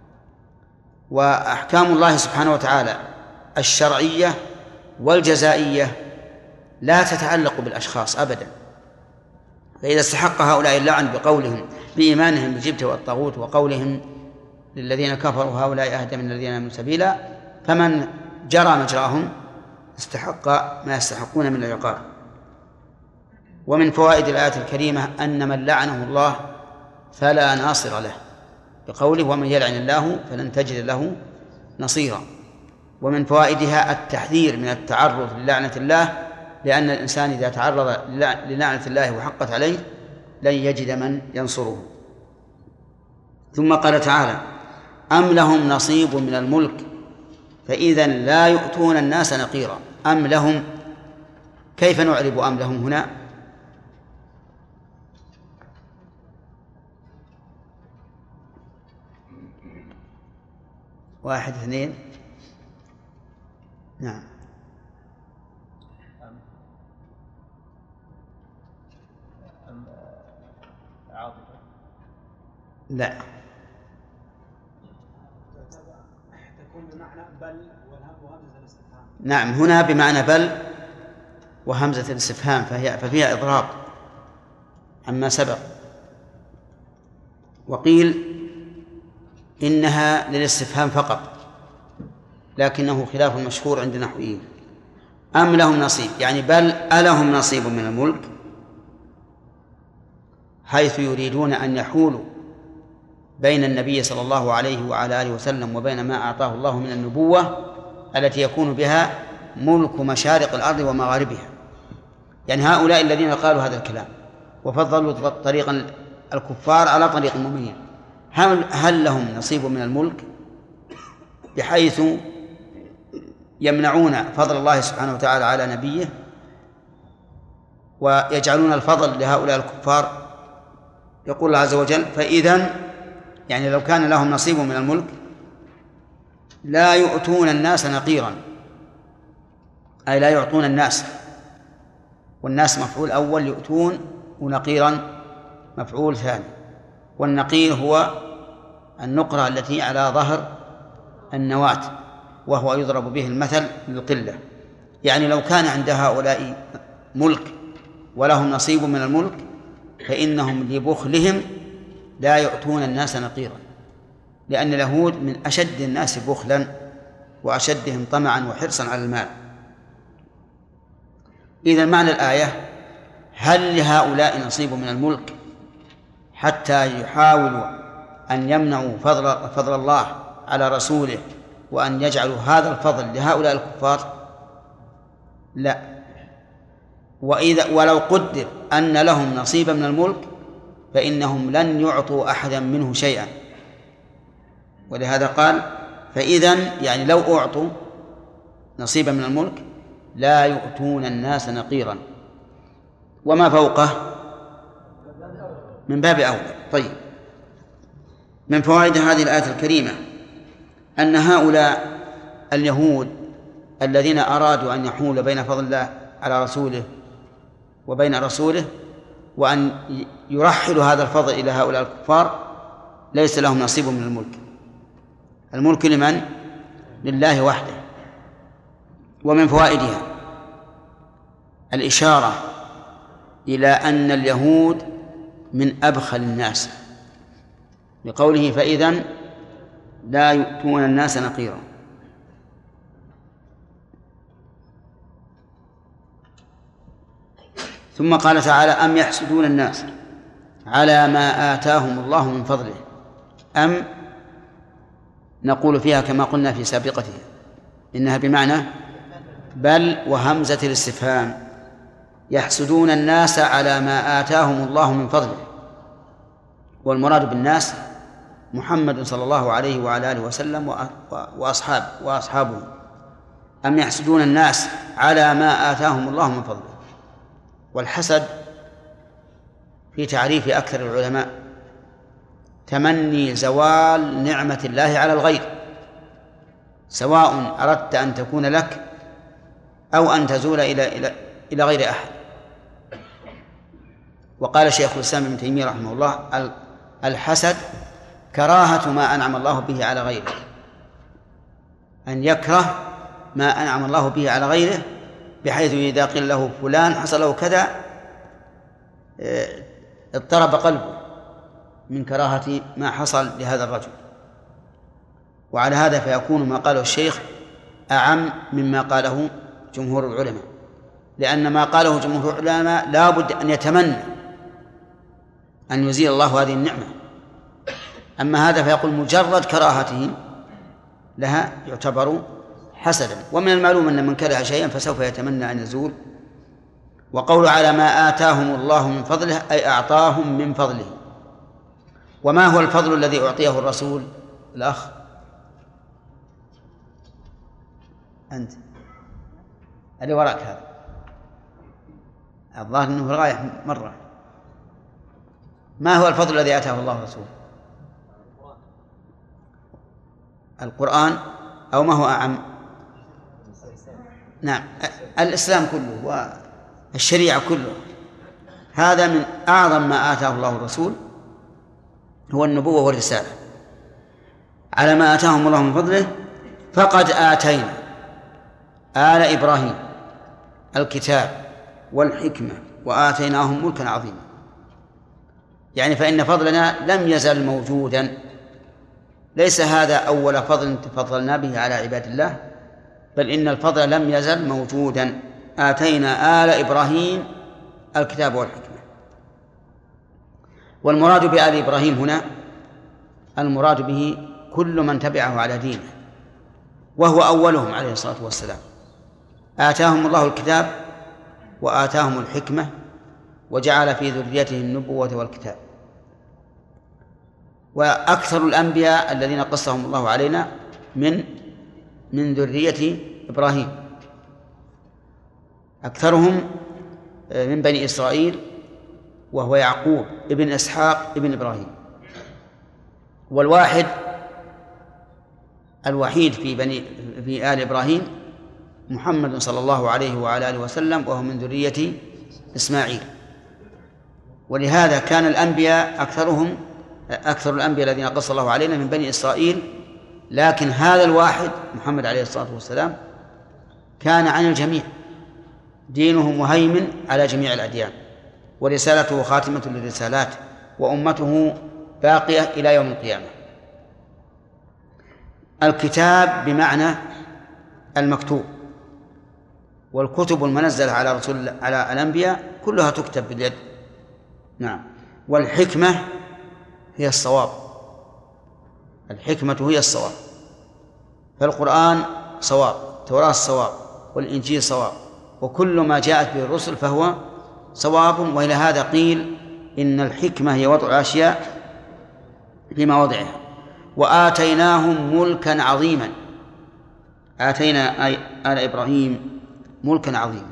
وأحكام الله سبحانه وتعالى الشرعية والجزائية لا تتعلق بالأشخاص أبدا، فإذا استحق هؤلاء اللعن بقولهم بإيمانهم بالجبت والطاغوت وقولهم للذين كفروا هؤلاء أهدى من الذين آمنوا سبيلا، فمن جرى مجراهم استحق ما يستحقون من العقاب. ومن فوائد الآية الكريمة أن من لعنه الله فلا ناصر له، بقوله ومن يلعن الله فلن تجد له نصيرا. ومن فوائدها التحذير من التعرض للعنة الله، لأن الإنسان إذا تعرض للعنة الله وحقت عليه لن يجد من ينصره. ثم قال تعالى أم لهم نصيب من الملك فإذا لا يؤتون الناس نقيرا. أم لهم، كيف نعرب أم لهم هنا؟ واحد اثنين، نعم. لا،
تكون بمعنى بل وهمزة الاستفهام.
نعم، هنا بمعنى بل وهمزة الاستفهام، ففيها إضراب عما سبق. وقيل إنها للاستفهام فقط، لكنه خلاف المشهور عند النحويين. أم لهم نصيب يعني بل ألهم نصيب من الملك، حيث يريدون أن يحولوا بين النبي صلى الله عليه وعلى آله وسلم وبين ما أعطاه الله من النبوة التي يكون بها ملك مشارق الأرض ومغاربها. يعني هؤلاء الذين قالوا هذا الكلام وفضلوا طريقا الكفار على طريق المؤمنين، هل لهم نصيب من الملك بحيث يمنعون فضل الله سبحانه وتعالى على نبيه ويجعلون الفضل لهؤلاء الكفار؟ يقول الله عز وجل فإذا، يعني لو كان لهم نصيب من الملك لا يؤتون الناس نقيرا، أي لا يعطون الناس، والناس مفعول أول، يؤتون، ونقيرا مفعول ثاني. والنقير هو النقرة التي على ظهر النواة، وهو يضرب به المثل للقلة. يعني لو كان عند هؤلاء ملك ولهم نصيب من الملك فإنهم لبخلهم لا يؤتون الناس نقيرا، لأن اليهود من أشد الناس بخلا وأشدهم طمعا وحرصا على المال. إذا معنى الآية: هل لهؤلاء نصيب من الملك حتى يحاولوا أن يمنعوا فضل الله على رسوله وأن يجعلوا هذا الفضل لهؤلاء الكفار؟ لا. ولو قدر أن لهم نصيبا من الملك فإنهم لن يعطوا أحدا منه شيئا. ولهذا قال: فإذن يعني لو أعطوا نصيبا من الملك لا يؤتون الناس نقيرا، وما فوقه من باب أولى. طيب، من فوائد هذه الآية الكريمة أن هؤلاء اليهود الذين أرادوا أن يحولوا بين فضل الله على رسوله وبين رسوله وأن يرحلوا هذا الفضل إلى هؤلاء الكفار ليس لهم نصيب من الملك. الملك لمن؟ لله وحده. ومن فوائدها الإشارة إلى أن اليهود من أبخل الناس، لقوله: فإذن لا يؤتون الناس نقيرا. ثم قال تعالى: أم يحسدون الناس على ما آتاهم الله من فضله. أم نقول فيها كما قلنا في سابقتها إنها بمعنى بل وهمزة الاستفهام. يحسدون الناس على ما آتاهم الله من فضله، والمراد بالناس محمد صلى الله عليه وعلى آله وسلم وأصحابه. أم يحسدون الناس على ما آتاهم الله من فضله. والحسد في تعريف أكثر العلماء تمني زوال نعمة الله على الغير، سواء أردت أن تكون لك أو أن تزول إلى غير أحد. وقال شيخ الإسلام ابن تيمية رحمه الله: الحسد كراهة ما أنعم الله به على غيره، أن يكره ما أنعم الله به على غيره، بحيث إذا قيل له فلان حصل له كذا اضطرب قلبه من كراهة ما حصل لهذا الرجل. وعلى هذا فيكون ما قاله الشيخ أعم مما قاله جمهور العلماء، لأن ما قاله جمهور العلماء لا بد أن يتمنى أن يزيل الله هذه النعمة. أما هذا فيقول مجرد كراهته لها يعتبر حسدا. ومن المعلوم أن من كره شيئا فسوف يتمنى أن يزول. وقول على ما آتاهم الله من فضله أي أعطاهم من فضله. وما هو الفضل الذي أعطيه الرسول؟ الأخ أنت اللي وراك هذا الظاهر أنه رايح مرة. ما هو الفضل الذي آتاه الله الرسول؟ القرآن أو ما هو أعم؟ نعم، الإسلام كله والشريعة كله. هذا من أعظم ما آتاه الله الرسول، هو النبوة والرسالة. على ما آتاهم الله من فضله فقد آتينا آل إبراهيم الكتاب والحكمة وآتيناهم ملكا عظيما. يعني فإن فضلنا لم يزل موجودا، ليس هذا أول فضل تفضلنا به على عباد الله، بل إن الفضل لم يزل موجودا. آتينا آل إبراهيم الكتاب والحكمة. والمراد بآل إبراهيم هنا المراد به كل من تبعه على دينه، وهو أولهم عليه الصلاة والسلام. آتاهم الله الكتاب وآتاهم الحكمة وجعل في ذريته النبوة والكتاب. وأكثر الأنبياء الذين قصهم الله علينا من ذرية إبراهيم، أكثرهم من بني إسرائيل، وهو يعقوب ابن إسحاق ابن إبراهيم. والواحد الوحيد في آل إبراهيم محمد صلى الله عليه وعلى آله وسلم، وهو من ذرية إسماعيل. ولهذا كان الأنبياء أكثر الأنبياء الذين قص الله علينا من بني إسرائيل، لكن هذا الواحد محمد عليه الصلاة والسلام كان عن الجميع، دينه مهيمن على جميع الأديان، ورسالته خاتمة للرسالات، وأمته باقية إلى يوم القيامة. الكتاب بمعنى المكتوب، والكتب المنزلة على الأنبياء كلها تكتب باليد. نعم. والحكمة هي الصواب، الحكمة هي الصواب، فالقرآن صواب، التوراة صواب، والإنجيل صواب، وكل ما جاءت به الرسل فهو صواب. وإلى هذا قيل إن الحكمة هي وضع الأشياء في مواضعها. وآتيناهم ملكا عظيما، آتينا آل إبراهيم ملكا عظيما.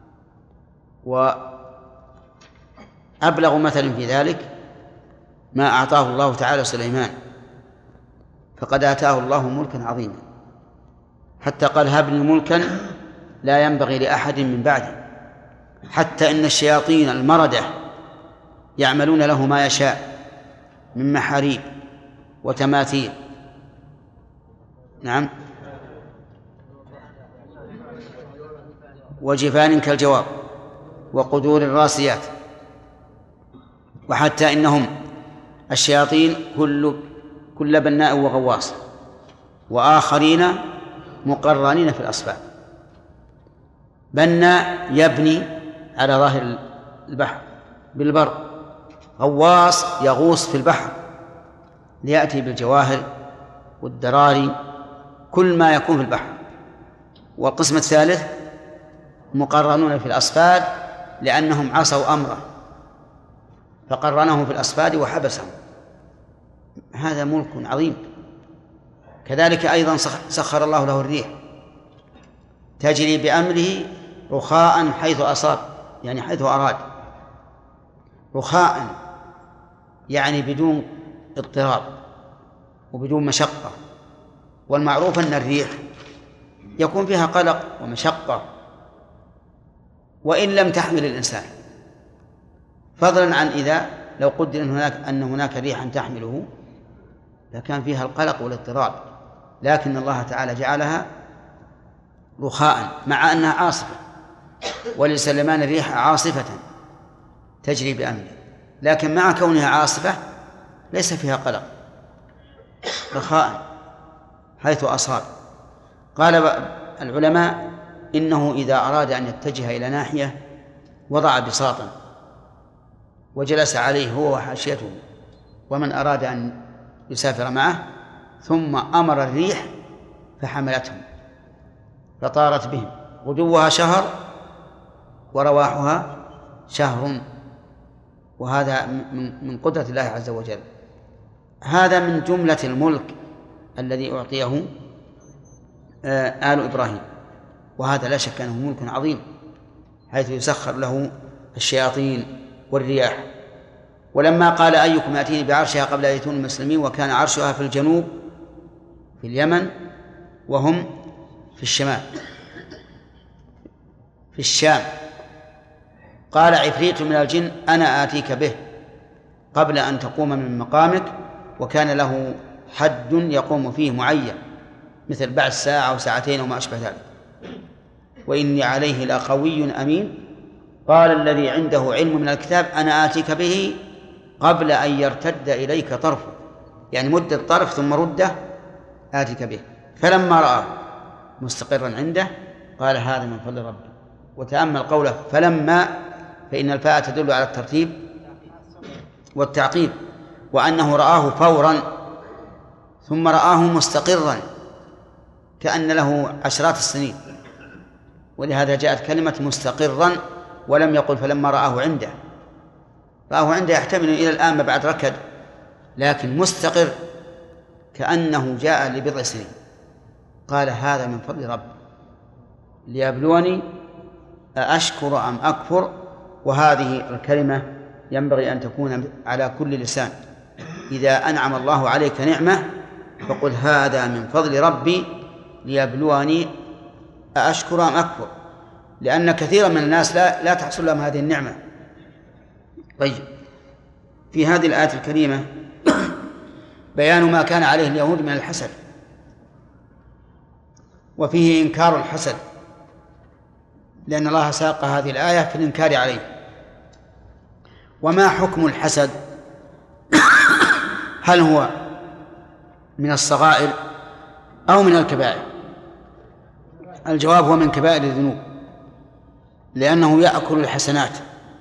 وأبلغ مثل في ذلك ما أعطاه الله تعالى سليمان، فقد آتاه الله ملكا عظيما، حتى قال هب لي ملكا لا ينبغي لأحد من بعدي، حتى إن الشياطين المردة يعملون له ما يشاء من محاريب وتماثيل. نعم. وجفان كالجواب وقدور الراسيات، وحتى إنهم الشياطين كل بناء وغواص، وآخرين مقرنين في الأصفاد. بناء يبني على ظاهر البحر بالبر، غواص يغوص في البحر ليأتي بالجواهر والدراري كل ما يكون في البحر. والقسم الثالث مقرنون في الأصفاد لأنهم عصوا أمره فقرنهم في الأصفاد وحبسهم. هذا ملك عظيم. كذلك أيضا سخر الله له الريح تجري بأمره رخاء حيث أصاب، يعني حيث أراد. رخاء يعني بدون اضطراب وبدون مشقة. والمعروف أن الريح يكون فيها قلق ومشقة وإن لم تحمل الإنسان، فضلا عن إذا لو قدر أن هناك ريحا تحمله لكان فيها القلق والاضطراب، لكن الله تعالى جعلها رخاء مع أنها عاصفة. ولسليمان الريح عاصفة تجري بأمره، لكن مع كونها عاصفة ليس فيها قلق، رخاء حيث أصاب. قال العلماء إنه إذا أراد أن يتجه إلى ناحية وضع بساطا وجلس عليه هو وحاشيته ومن أراد أن يسافر معه، ثم أمر الريح فحملتهم فطارت بهم، غدوها شهر ورواحها شهر. وهذا من قدرة الله عز وجل. هذا من جملة الملك الذي أعطيه آل إبراهيم، وهذا لا شك أنه ملك عظيم حيث يسخر له الشياطين والرياح. ولما قال أيكم يأتيني بعرشها قبل أن يأتوني مسلمين، وكان عرشها في الجنوب في اليمن وهم في الشمال في الشام، قال عفريت من الجن أنا آتيك به قبل أن تقوم من مقامك. وكان له حد يقوم فيه معين، مثل بعد ساعة أو ساعتين وما أشبه ذلك. وإني عليه لقوي أمين. قال الذي عنده علم من الكتاب أنا آتيك به قبل أن يرتد إليك طرفه، يعني مد الطرف ثم رده آتيك به. فلما رأى مستقرا عنده قال هذا من فضل ربي. وتأمل قوله فلما، فإن الفاء تدل على الترتيب والتعقيب، وأنه رآه فورا ثم رآه مستقرا كأن له عشرات السنين، ولهذا جاءت كلمة مستقرا ولم يقل فلما رآه عنده. رآه عنده يحتمل إلى الآن ما بعد ركد، لكن مستقر كأنه جاء لبضع سنين. قال هذا من فضل ربي ليبلوني أأشكر أم أكفر. وهذه الكلمة ينبغي أن تكون على كل لسان. إذا أنعم الله عليك نعمة فقل هذا من فضل ربي ليبلوني أأشكر أم أكفر؟ لأن كثيرا من الناس لا تحصل لهم هذه النعمة. طيب، في هذه الآية الكريمة بيان ما كان عليه اليهود من الحسد، وفيه إنكار الحسد، لأن الله ساق هذه الآية في الإنكار عليه. وما حكم الحسد؟ هل هو من الصغائر أو من الكبائر؟ الجواب هو من كبائر الذنوب، لأنه يأكل الحسنات.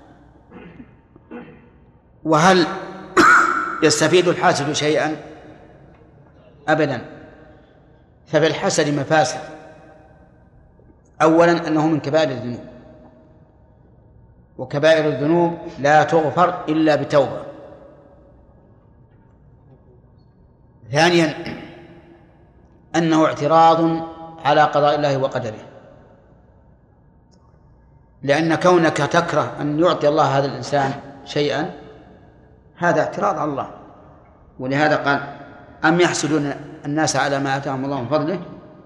وهل يستفيد الحاسد شيئا؟ أبدا. ففي الحسد مفاسد. أولا أنه من كبائر الذنوب، وكبائر الذنوب لا تغفر إلا بتوبة. ثانيا أنه اعتراض على قضاء الله وقدره، لأن كونك تكره أن يعطي الله هذا الإنسان شيئا هذا اعتراض على الله. ولهذا قال: أم يحسدون الناس على ما آتاهم الله من فضله.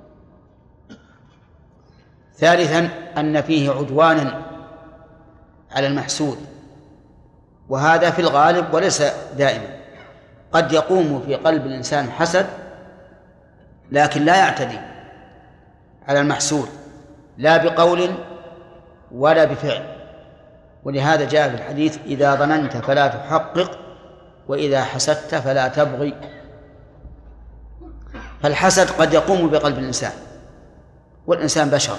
ثالثا أن فيه عدوانا على المحسود، وهذا في الغالب وليس دائما. قد يقوم في قلب الإنسان حسد لكن لا يعتدي على المحسود لا بقول ولا بفعل. ولهذا جاء في الحديث: إذا ظننت فلا تحقق، وإذا حسدت فلا تبغي. فالحسد قد يقوم بقلب الإنسان، والإنسان بشر،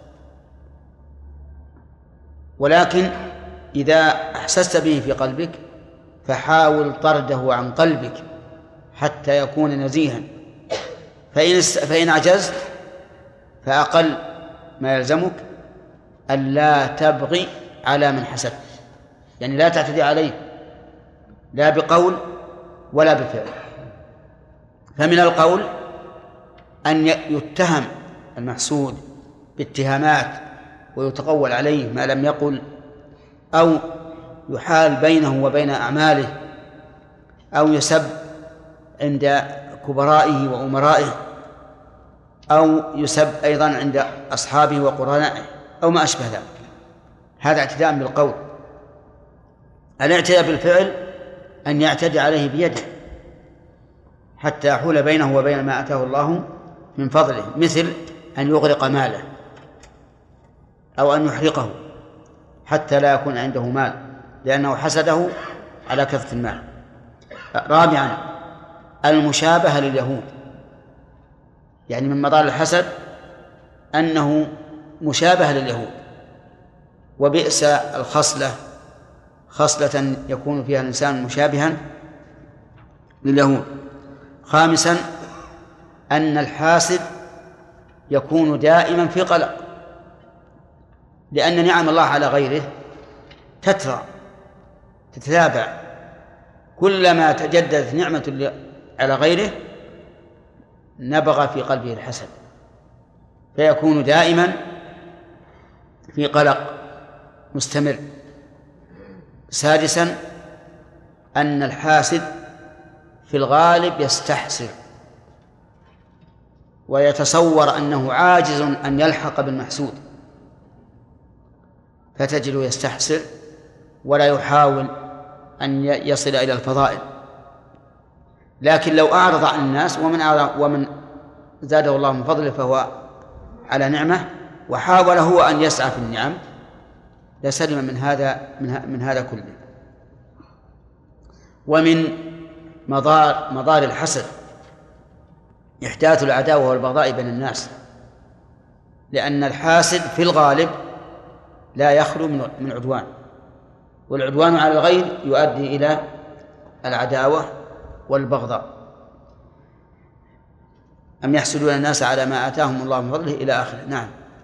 ولكن إذا أحسست به في قلبك فحاول طرده عن قلبك حتى يكون نزيها. فإن عجزت فأقل ما يلزمك ألا تبغي على من حسدت، يعني لا تعتدي عليه لا بقول ولا بفعل. فمن القول أن يتهم المحسود باتهامات ويتقول عليه ما لم يقل، أو يحال بينه وبين أعماله، أو يسب عند كبرائه وأمرائه، أو يسب أيضا عند أصحابه وقرنائه، أو ما أشبه ذلك. هذا اعتداء بالقول. الاعتداء بالفعل أن يعتدي عليه بيده حتى يحول بينه وبين ما أتاه الله من فضله، مثل أن يغرق ماله أو أن يحرقه حتى لا يكون عنده مال لأنه حسده على كثرة المال. رابعا المشابهة لليهود، يعني من مضار الحسد أنه مشابه لليهود، وبئس الخصلة خصلة يكون فيها الإنسان مشابها لليهود. خامسا أن الحاسد يكون دائما في قلق، لأن نعم الله على غيره تترى تتتابع، كلما تجددت نعمة على غيره نبغ في قلبه الحسد، فيكون دائما في قلق مستمر. سادسا أن الحاسد في الغالب يستحسر ويتصور أنه عاجز أن يلحق بالمحسود، فتجده يستحسر ولا يحاول أن يصل إلى الفضائل. لكن لو أعرض عن الناس ومن زاده الله من فضله فهو على نعمة وحاول هو أن يسعى في النعم لسلم من هذا كله. ومن مضار الحسد إحداث العداوة والبغضاء بين الناس، لأن الحاسد في الغالب لا يخلو من عدوان، والعدوان على الغير يؤدي إلى العداوة والبغضاء. أم يحسدون الناس على ما آتاهم الله من فضله إلى آخره. نعم.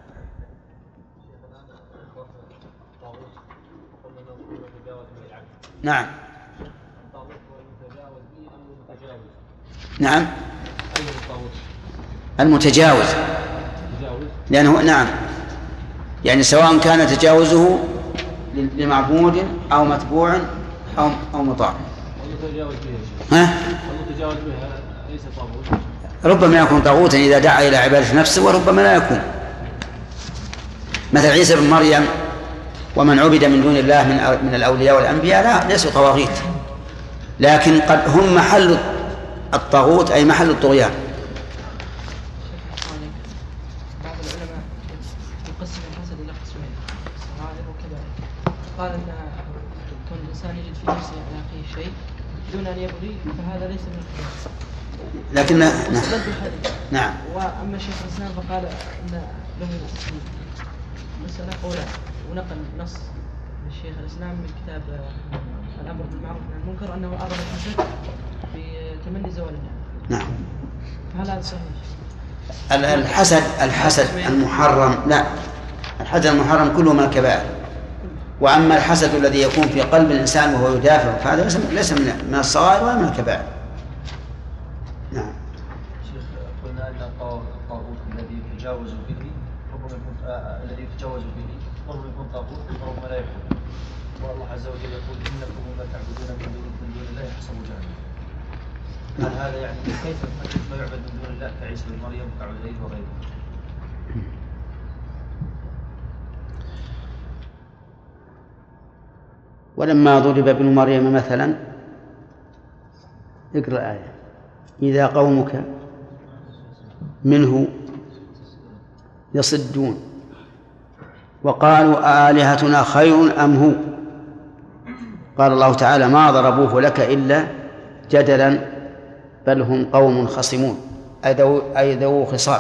نعم. نعم. المتجاوز، لأنه نعم يعني سواء كان تجاوزه لمعبود أو متبوع أو مطاع.
المتجاوز به ليس طاغوت،
ربما يكون طاغوتا إذا دعا إلى عبادة نفسه، وربما لا يكون. مثل عيسى بن مريم ومن عبد من دون الله من الأولياء والأنبياء لا ليسوا طواغيت، لكن قد هم محل الطاغوت أي محل الطغيان.
بعض العلماء يقسم الحسد إلى قسمين، صغائر وكبائر. قال أن كون الإنسان يجد في نفسه على أخيه شيء دون أن يبغي فهذا ليس من الحسد،
لكن نعم.
وأما شيخ الإسلام فقال أن له مسألة قولان، ونقل نص للشيخ الإسلام من كتاب الأمر بالمعروف والنهي عن المنكر أنه أراد الحسد بتمني زوال النعم.
نعم.
فهل هذا صحيح؟
الحسد المحرم لا، الحسد المحرم كله من الكبائر، وأما الحسد الذي يكون في قلب الإنسان وهو يدافع فهذا ليس من الصغائر ولا من الكبائر. نعم.
شيخ قلنا أن الطاغوت الذي يتجاوز به ربما يكون طاغوت وربما لا يكون، والله عز وجل يقول إنكم وما تعبدون من دون الله حسب جهنم. هل هذا يعني كيف ما يعبد من دون الله كعيسى بن مريم وكعزير وغيره؟
ولما ضرب ابن مريم مثلا، اقرأ الآية: إذا قومك منه يصدون وقالوا آلهتنا خير أم هو. قال الله تعالى: ما ضربوه لك إلا جدلا بل هم قوم خصمون، أي ذو خصام.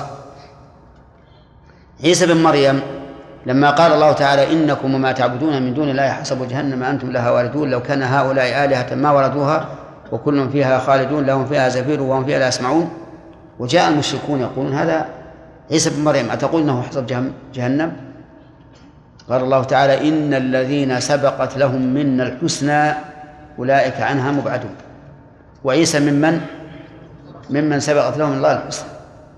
عيسى بن مريم لما قال الله تعالى: إنكم وما تعبدون من دون الله حسب جهنم أنتم لها واردون، لو كان هؤلاء آلهة ما وردوها وكل فيها خالدون لهم فيها زفير وهم فيها لا يسمعون. وجاء المشركون يقولون: هذا عيسى بن مريم أتقول أنه حسب جهنم؟ قال الله تعالى: إن الذين سبقت لهم منا الحسنى أولئك عنها مبعدون. وعيسى ممن سبقت لهم الله الحسنى.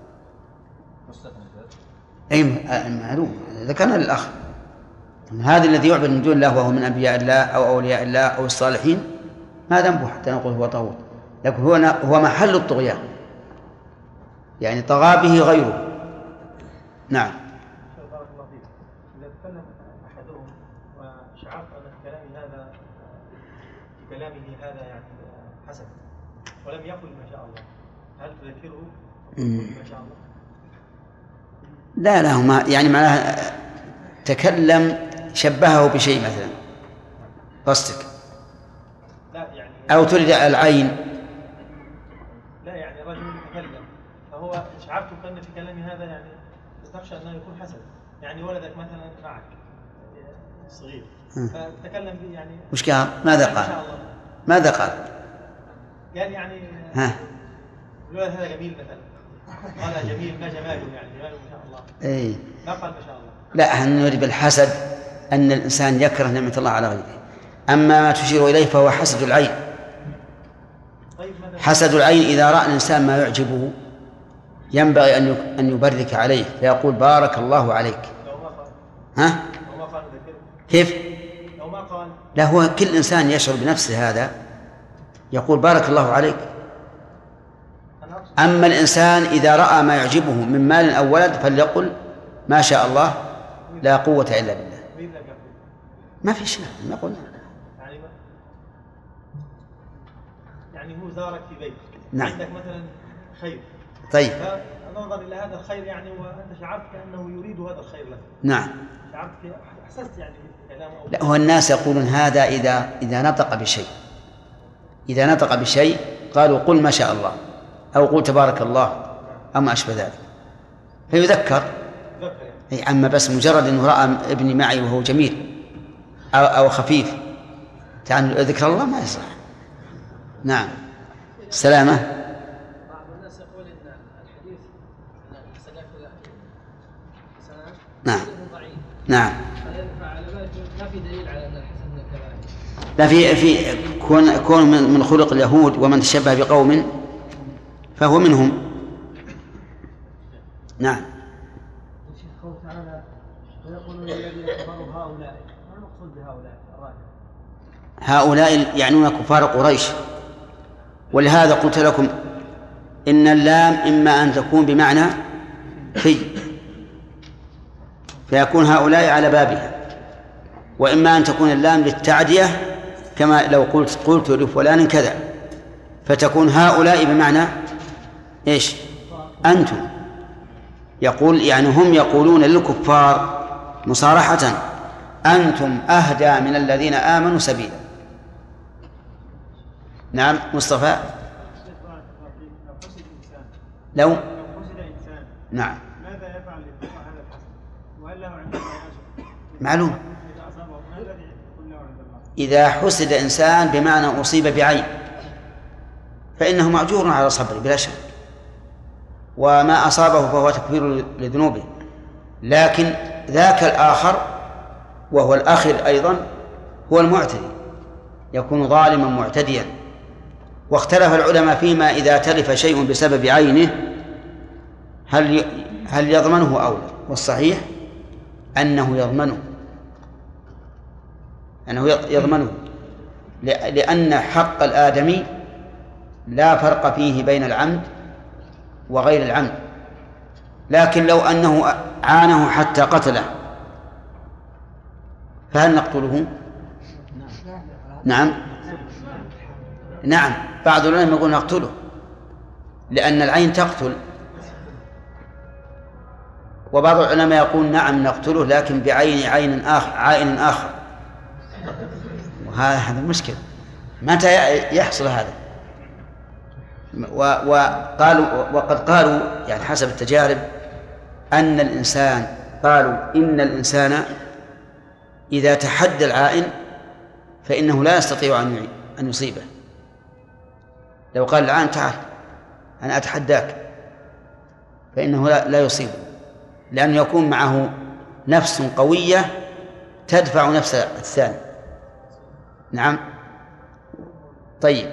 أي معلوم، ذكرنا للأخ هذا الذي يعبد من دون الله وهو من أنبياء الله أو أولياء الله أو الصالحين ما ذنبه حتى نقول هو طاغوت، لكن هو محل الطغيان، يعني طغى به غيره. نعم.
بارك الله فيك. إذا تكلم أحدهم وشعرت أن كلامه هذا يعني حسن ولم يقل ما شاء الله، هل تذكره ما شاء الله؟
لا هما يعني معناها تكلم شبهه بشيء مثلا قصدك،
لا يعني
أو تريد العين.
لا يعني رجل يتكلم فهو شعرت أن في كلامي هذا يعني تخشى أنه يكون حسن، يعني ولدك مثلا معك صغير فتكلم به يعني
وش قال؟ ماذا قال؟
قال يعني الولد هذا جميل مثلا، قال جميل ما جماله، يعني جماله ما شاء الله.
إيه.
ما قال ما شاء الله.
لا، نريد بالحسد أن الإنسان يكره نعمة الله على غيره. أما ما تشير إليه فهو حسد العين.
طيب
حسد العين إذا رأى الإنسان ما يعجبه ينبغي أن يبرك عليه فيقول: بارك الله عليك.
لو ما قال.
ها؟
لو ما قال ذكره.
كيف؟
لو ما قال.
لا، هو كل إنسان يشعر بنفسه هذا يقول: بارك الله عليك. أما الإنسان إذا رأى ما يعجبه من مال أو ولد فليقل: ما شاء الله لا قوة إلا بالله. ما في شيء نقول.
يعني هو زارك في بيت.
نعم.
عندك مثلا خير.
طيب.
فنظر إلى هذا الخير يعني وأنت شعرت كأنه يريد هذا الخير لك.
نعم.
شعرت أحسست يعني كلامه.
لا، هو الناس يقولون هذا إذا نطق بشيء، إذا نطق بشيء قالوا: قل ما شاء الله أو قل تبارك الله أو ما أشبه ذلك، فيذكر. يعني. أما بس مجرد أنه رأى ابني معي وهو جميل أو خفيف ذكر الله ما يصح. نعم. سلامة.
بعض الناس يقول إن الحديث
نعم. نعم.
ما في دليل على أن الحسن من الكبائر.
لا، في كون من خلق اليهود ومن تشبه بقوم فهو منهم. نعم.
قوله تعالى: ويقولون الذين كفروا هؤلاء، ما المقصود بهؤلاء؟
هؤلاء يعنون كفار قريش، ولهذا قلت لكم إن اللام إما أن تكون بمعنى فيكون هؤلاء على بابها. وإما أن تكون اللام للتعدية كما لو قلت لفلان كذا، فتكون هؤلاء بمعنى إيش؟ أنتم. يقول يعني هم يقولون للكفار مصارحة أنتم أهدى من الذين آمنوا سبيلا. نعم مصطفى. لو نعم
ماذا يفعل لإبقاء هذا الحسد؟ وهل له عند الله أجر؟
معلوم.
إذا أصابه ما الذي يكون له عند الله؟
إذا حسد إنسان بمعنى أصيب بعين فإنه مأجور على صبره بلا شك، وما أصابه فهو تكفير لذنوبه. لكن ذاك الآخر وهو الآخر أيضا هو المعتدي، يكون ظالما معتديا. واختلف العلماء فيما إذا تلف شيء بسبب عينه هل يضمنه أو لا، والصحيح أنه يضمنه لأن حق الآدمي لا فرق فيه بين العمد وغير العمد. لكن لو أنه عانه حتى قتله فهل نقتله؟ نعم بعض العلماء يقول نقتله لأن العين تقتل، وبعض العلماء يقول نعم نقتله لكن بعين عائن آخر. وهذا المشكلة متى يحصل هذا؟ وقد قالوا يعني حسب التجارب أن الإنسان قالوا إن الإنسان إذا تحدى العائن فإنه لا يستطيع أن يصيبه. لو قال العائن تعال أنا أتحداك فإنه لا يصيبه، لأنه يكون معه نفس قوية تدفع نفس الثاني. نعم. طيب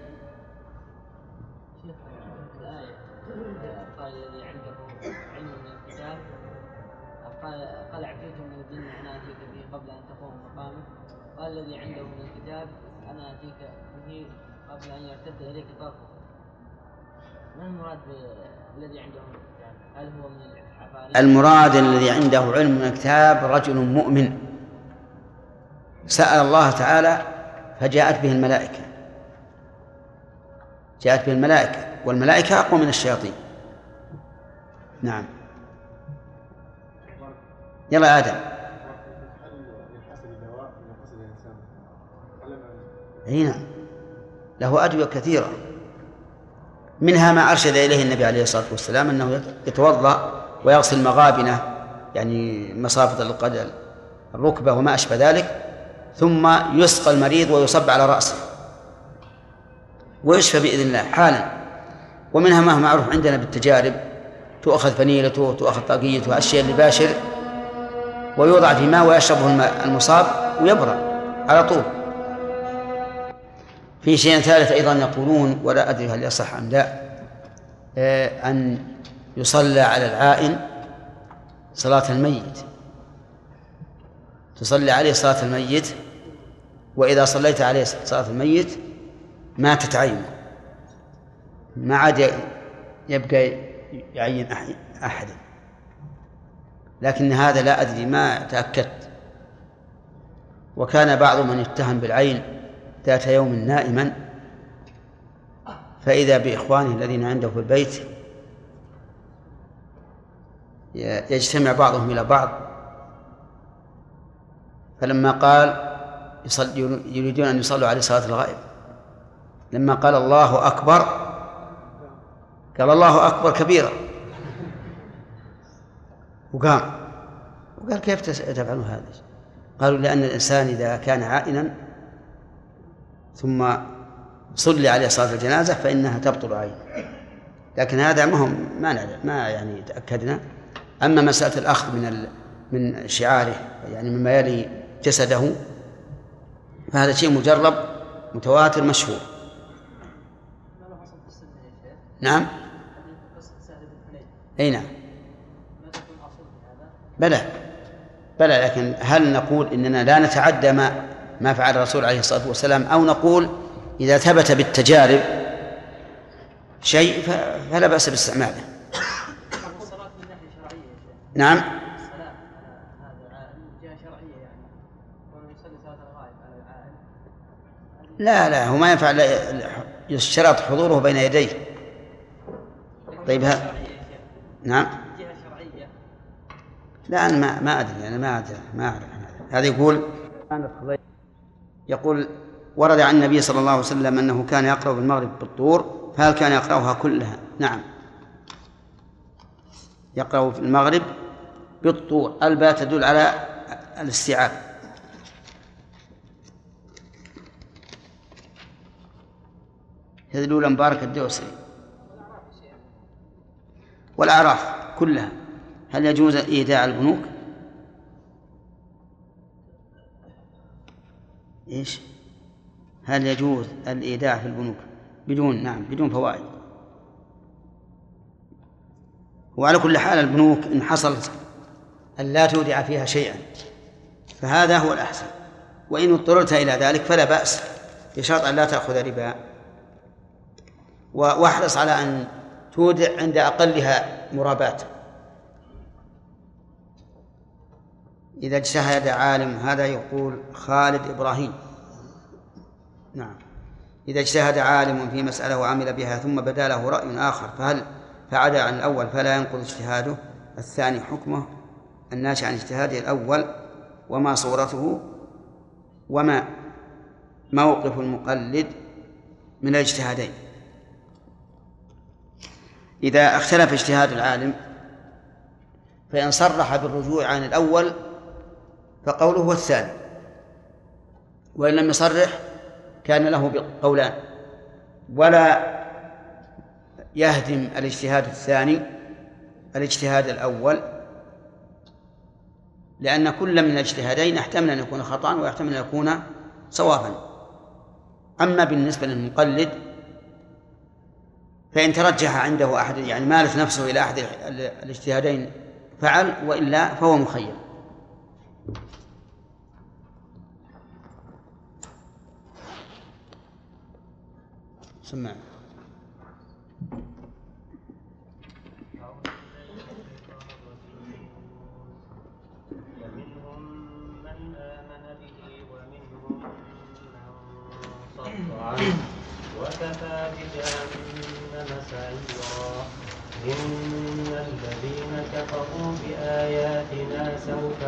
قال الذي عنده من الكتاب أنا أتيك به قبل أن يرتد إليك طرفه. ما المراد بالذي عنده من الكتاب؟ هل هو من العفاريت؟
المراد الذي عنده علم من الكتاب رجل مؤمن سأل الله تعالى فجاءت به الملائكة، جاءت به الملائكة، والملائكة أقوى من الشياطين. نعم. يلا يا آدم. هنا له أدوية كثيرة، منها ما أرشد إليه النبي عليه الصلاة والسلام أنه يتوضأ ويغسل مغابنه يعني مصافة الركبة وما أشبه ذلك، ثم يسقى المريض ويصب على رأسه ويشفى بإذن الله حالا. ومنها ما هو معروف عندنا بالتجارب، تؤخذ فنيلته تؤخذ طاقيته الشيء اللي باشر ويوضع في ماء ويشربه المصاب ويبرأ على طول. في شيء ثالث أيضا يقولون ولا أدري هل يصح أم لا، أن يصلى على العائن صلاة الميت، تصلي عليه صلاة الميت، وإذا صليت عليه صلاة الميت ماتت عينه، ما عاد يبقى يعين أحد. لكن هذا لا أدري ما تأكدت. وكان بعض من يتهم بالعين ذات يوم نائما فإذا بإخوانه الذين عنده في البيت يجتمع بعضهم إلى بعض، فلما قال يريدون أن يصلوا عليه صلاة الغائب، لما قال الله أكبر قال الله أكبر كبيرا وقام وقال كيف تفعلون هذا؟ قالوا لأن الإنسان إذا كان عائنا ثم صلي عليه صلاة الجنازة فإنها تبطل عينه. لكن هذا ما يعني تأكدنا. أما مسألة الأخذ من شعاره يعني مما يلي جسده فهذا شيء مجرب متواتر مشهور. نعم. أي نعم. بلى لكن هل نقول إننا لا نتعدى ما فعل الرسول عليه الصلاة والسلام، أو نقول إذا ثبت بالتجارب شيء فلا بأس باستعماله. نعم. لا هو ما ينفع يشترط حضوره بين يديه. طيب نعم.
جهة شرعية.
لا أنا ما أدري، أنا ما أعرف هذا. يقول ورد عن النبي صلى الله عليه وسلم أنه كان يقرأ بالمغرب بالطور، فهل كان يقرأها كلها؟ نعم، يقرأ في المغرب بالطور. الباء تدل على الاستيعاب. هذه الأولى مبارك الدوسري والأعراف كلها. هل يجوز إيداع البنوك؟ إيش؟ هل يجوز الإيداع في البنوك بدون فوائد؟ وعلى كل حال البنوك إن حصل أن لا تودع فيها شيئا فهذا هو الأحسن، وإن اضطررت إلى ذلك فلا بأس، بشرط أن لا تأخذ ربا. واحرص على أن تودع عند أقلها مرابات. إذا اجتهد عالم، هذا يقول خالد إبراهيم، نعم، إذا اجتهد عالم في مسألة وعمل بها ثم بدا له رأي آخر فهل فعدا عن الأول فلا ينقض اجتهاده الثاني حكمه الناشئ عن اجتهاده الأول؟ وما صورته وما موقف المقلد من الاجتهادين؟ إذا اختلف اجتهاد العالم فإن صرح بالرجوع عن الأول فقوله هو الثاني، وإن لم يصرح كان له قولان، ولا يهدم الاجتهاد الثاني الاجتهاد الأول، لأن كل من الاجتهادين يحتمل أن يكون خطأ ويحتمل أن يكون صوابا. أما بالنسبة للمقلد فإن ترجح عنده أحد، يعني مالت نفسه إلى أحد الاجتهادين فعل، وإلا فهو مخير. سمع.
ومنهم من آمن به ومنهم من صد عنه وكفى بجهنم سعيرا. إن الذين كفروا بآياتنا سوف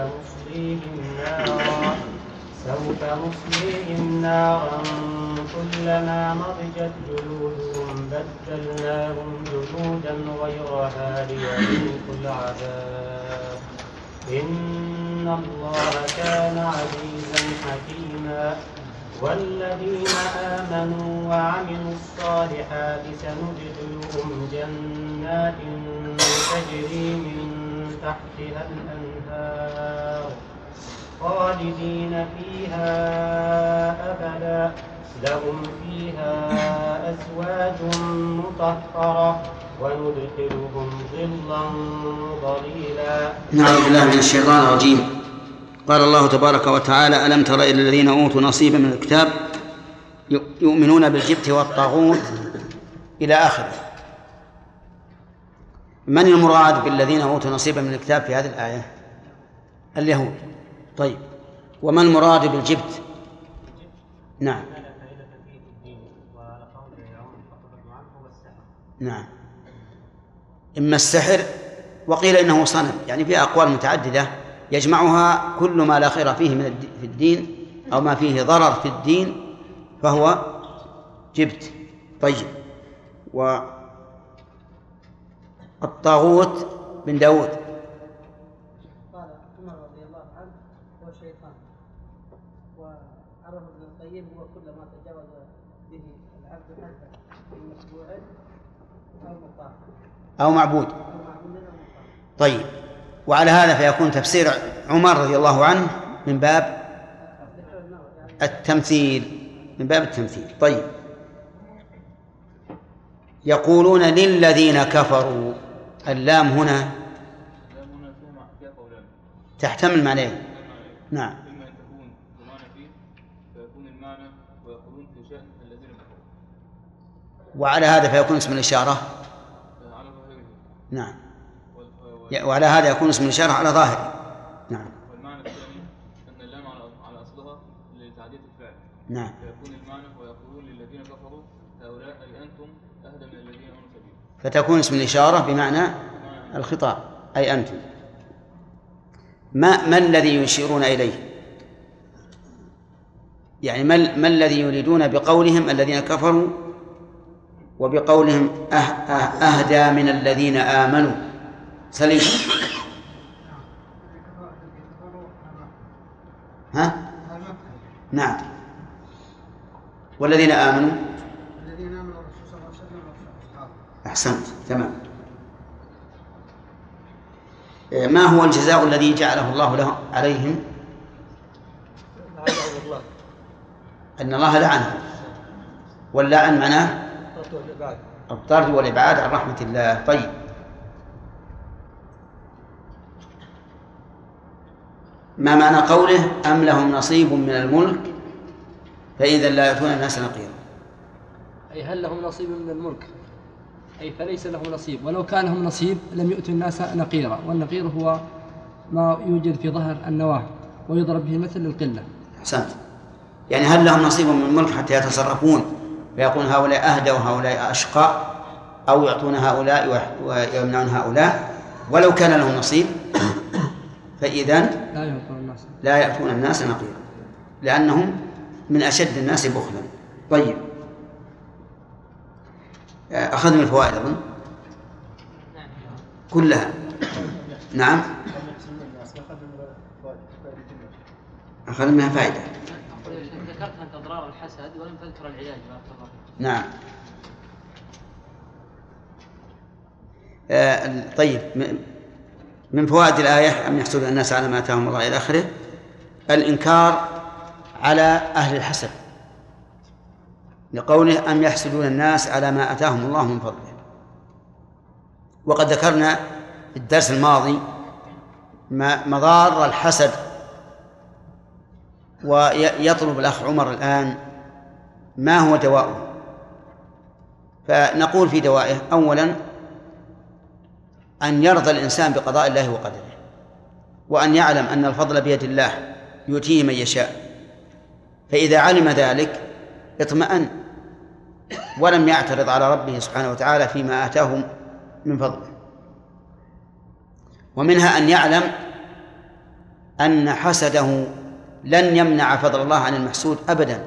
نصليهم نارا كلما نضجت جلودهم بدلناهم جلودا غيرها ليذوقوا العذاب إن الله كان عزيزا حكيما. والذين آمنوا وعملوا الصالحات سندخلهم جنات تجري من تحتها الأنهار خالدين فيها أبدا لهم فيها أزواج مطهرة وندخلهم ظلا ظليلا.
نعوذ بالله من الشيطان الرجيم. قال الله تبارك وتعالى: ألم تر إلى الذين أوتوا نصيبا من الكتاب يؤمنون بالجبت والطاغوت إلى آخره. من المراد بالذين أوتوا نصيبا من الكتاب في هذه الآية؟ اليهود. طيب، وما المراد بالجبت؟ نعم نعم، إما السحر، وقيل إنه صنم، يعني في أقوال متعددة يجمعها كل ما لا خير فيه في الدين أو ما فيه ضرر في الدين فهو جبت. طيب، والطاغوت بن داود
قال عمر رضي الله عنه هو الشيطان، وعرف ابن القيم هو كل ما تجاوز به العبد حتى من متبوع أو مطاع
أو معبود. طيب، وعلى هذا فيكون تفسير عمر رضي الله عنه من باب التمثيل، من باب التمثيل. طيب، يقولون للذين كفروا، اللام هنا تحتمل معنيين. نعم،
إما أن تكون بمعنى فيه فيكون المعنى ويقولون في شأن الذين كفروا،
وعلى هذا فيكون اسم الإشارة
على ظاهره.
نعم، وعلى هذا يكون اسم الإشارة على ظاهره. نعم.
والمعنى الثاني أن اللام على أصلها لتعدية الفعل.
نعم.
فيكون المعنى
فتكون اسم الإشارة بمعنى الخطاب أي أنتم. ما الذي يشيرون إليه؟ يعني ما الذي يريدون بقولهم الذين كفروا وبقولهم أهدى من الذين آمنوا؟ سليم. ها؟ نعم. والذين آمنوا أحسنت تمام. ما هو الجزاء الذي جعله الله عليهم؟ أن الله لعنه، واللعن معناه الطرد والإبعاد عن رحمة الله. طيب، ما معنى قوله أم لهم نصيب من الملك فإذا لا يأتون الناس نقيرا؟
أي هل لهم نصيب من الملك، أي فليس لهم نصيب، ولو كان لهم نصيب لم يؤتوا الناس نقيرا، والنقير هو ما يوجد في ظهر النواة ويضرب به مثل القلة.
أحسنت. يعني هل لهم نصيب من الملك حتى يتصرفون فيقول هؤلاء أهدى وهؤلاء أشقى، أو يعطون هؤلاء ويمنعون هؤلاء؟ ولو كان لهم نصيب فإذن لا يأتون الناس نقيرا، لأنهم من أشد الناس بخلا. طيب، أخذنا الفوائد أظن كلها. نعم، أخذنا منها فائدة.
ذكرت أنت أضرار الحسد ولم تذكر العلاج.
نعم. طيب، من فوائد الآية أم يحسدون الناس على ما آتاهم الله إلى آخره، الإنكار على أهل الحسد لقوله أم يحسدون الناس على ما آتاهم الله من فضله. وقد ذكرنا في الدرس الماضي مضار الحسد، ويطلب الأخ عمر الآن ما هو دواؤه. فنقول في دوائه: أولا أن يرضى الإنسان بقضاء الله وقدره، وأن يعلم أن الفضل بيد الله يؤتيه من يشاء، فإذا علم ذلك اطمأن ولم يعترض على ربه سبحانه وتعالى فيما آتاه من فضله. ومنها أن يعلم أن حسده لن يمنع فضل الله عن المحسود أبدا،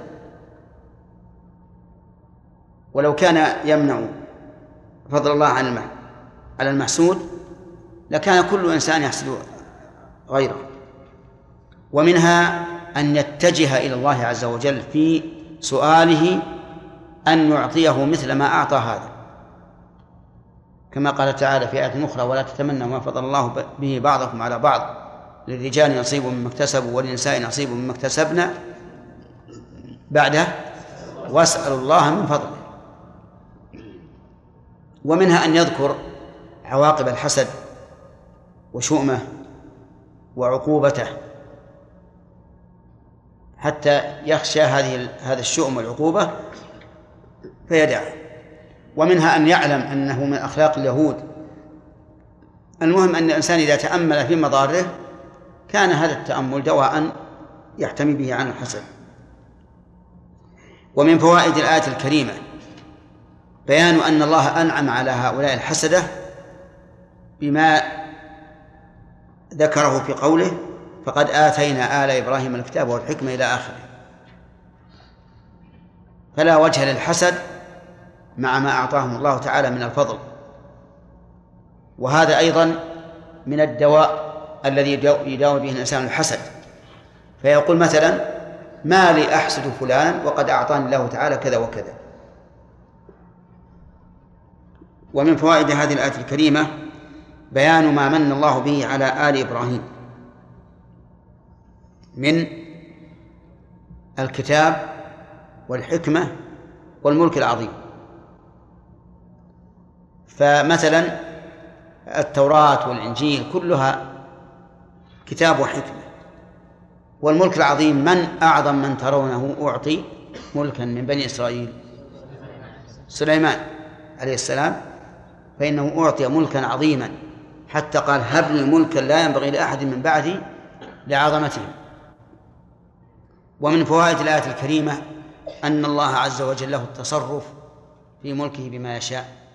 ولو كان يمنع فضل الله على المحسود لكان كل إنسان يحسد غيره. ومنها أن يتجه إلى الله عز وجل في سؤاله أن يعطيه مثل ما أعطى هذا، كما قال تعالى في آية أخرى: ولا تتمنوا ما فضل الله به بعضكم على بعض للرجال نصيب مما اكتسبوا وللنساء نصيب مما اكتسبنا بعده واسألوا الله من فضله. ومنها أن يذكر عواقب الحسد وشؤمه وعقوبته حتى يخشى هذا الشؤم والعقوبة فيدعه. ومنها أن يعلم أنه من أخلاق اليهود. المهم أن الإنسان إذا تأمل في مضاره كان هذا التأمل دواء يحتمي به عن الحسد. ومن فوائد الآية الكريمة بيان أن الله أنعم على هؤلاء الحسدة بما ذكره في قوله: فقد آتينا آل إبراهيم الكتاب والحكمة إلى آخره. فلا وجه للحسد مع ما أعطاهم الله تعالى من الفضل. وهذا أيضا من الدواء الذي يداوي به الإنسان الحسد، فيقول مثلا: ما لي أحسد فلانا وقد أعطاني الله تعالى كذا وكذا. ومن فوائد هذه الآية الكريمة بيان ما من الله به على آل إبراهيم من الكتاب والحكمة والملك العظيم. فمثلا التوراة والإنجيل كلها كتاب وحكمة. والملك العظيم: من أعظم من ترونه أعطي ملكا من بني إسرائيل؟ سليمان عليه السلام، فإنه أعطي ملكا عظيما حتى قال: هب لي ملكا لا ينبغي لأحد من بعدي لعظمته. ومن فوائد الآية الكريمة أن الله عز وجل له التصرف في ملكه بما يشاء،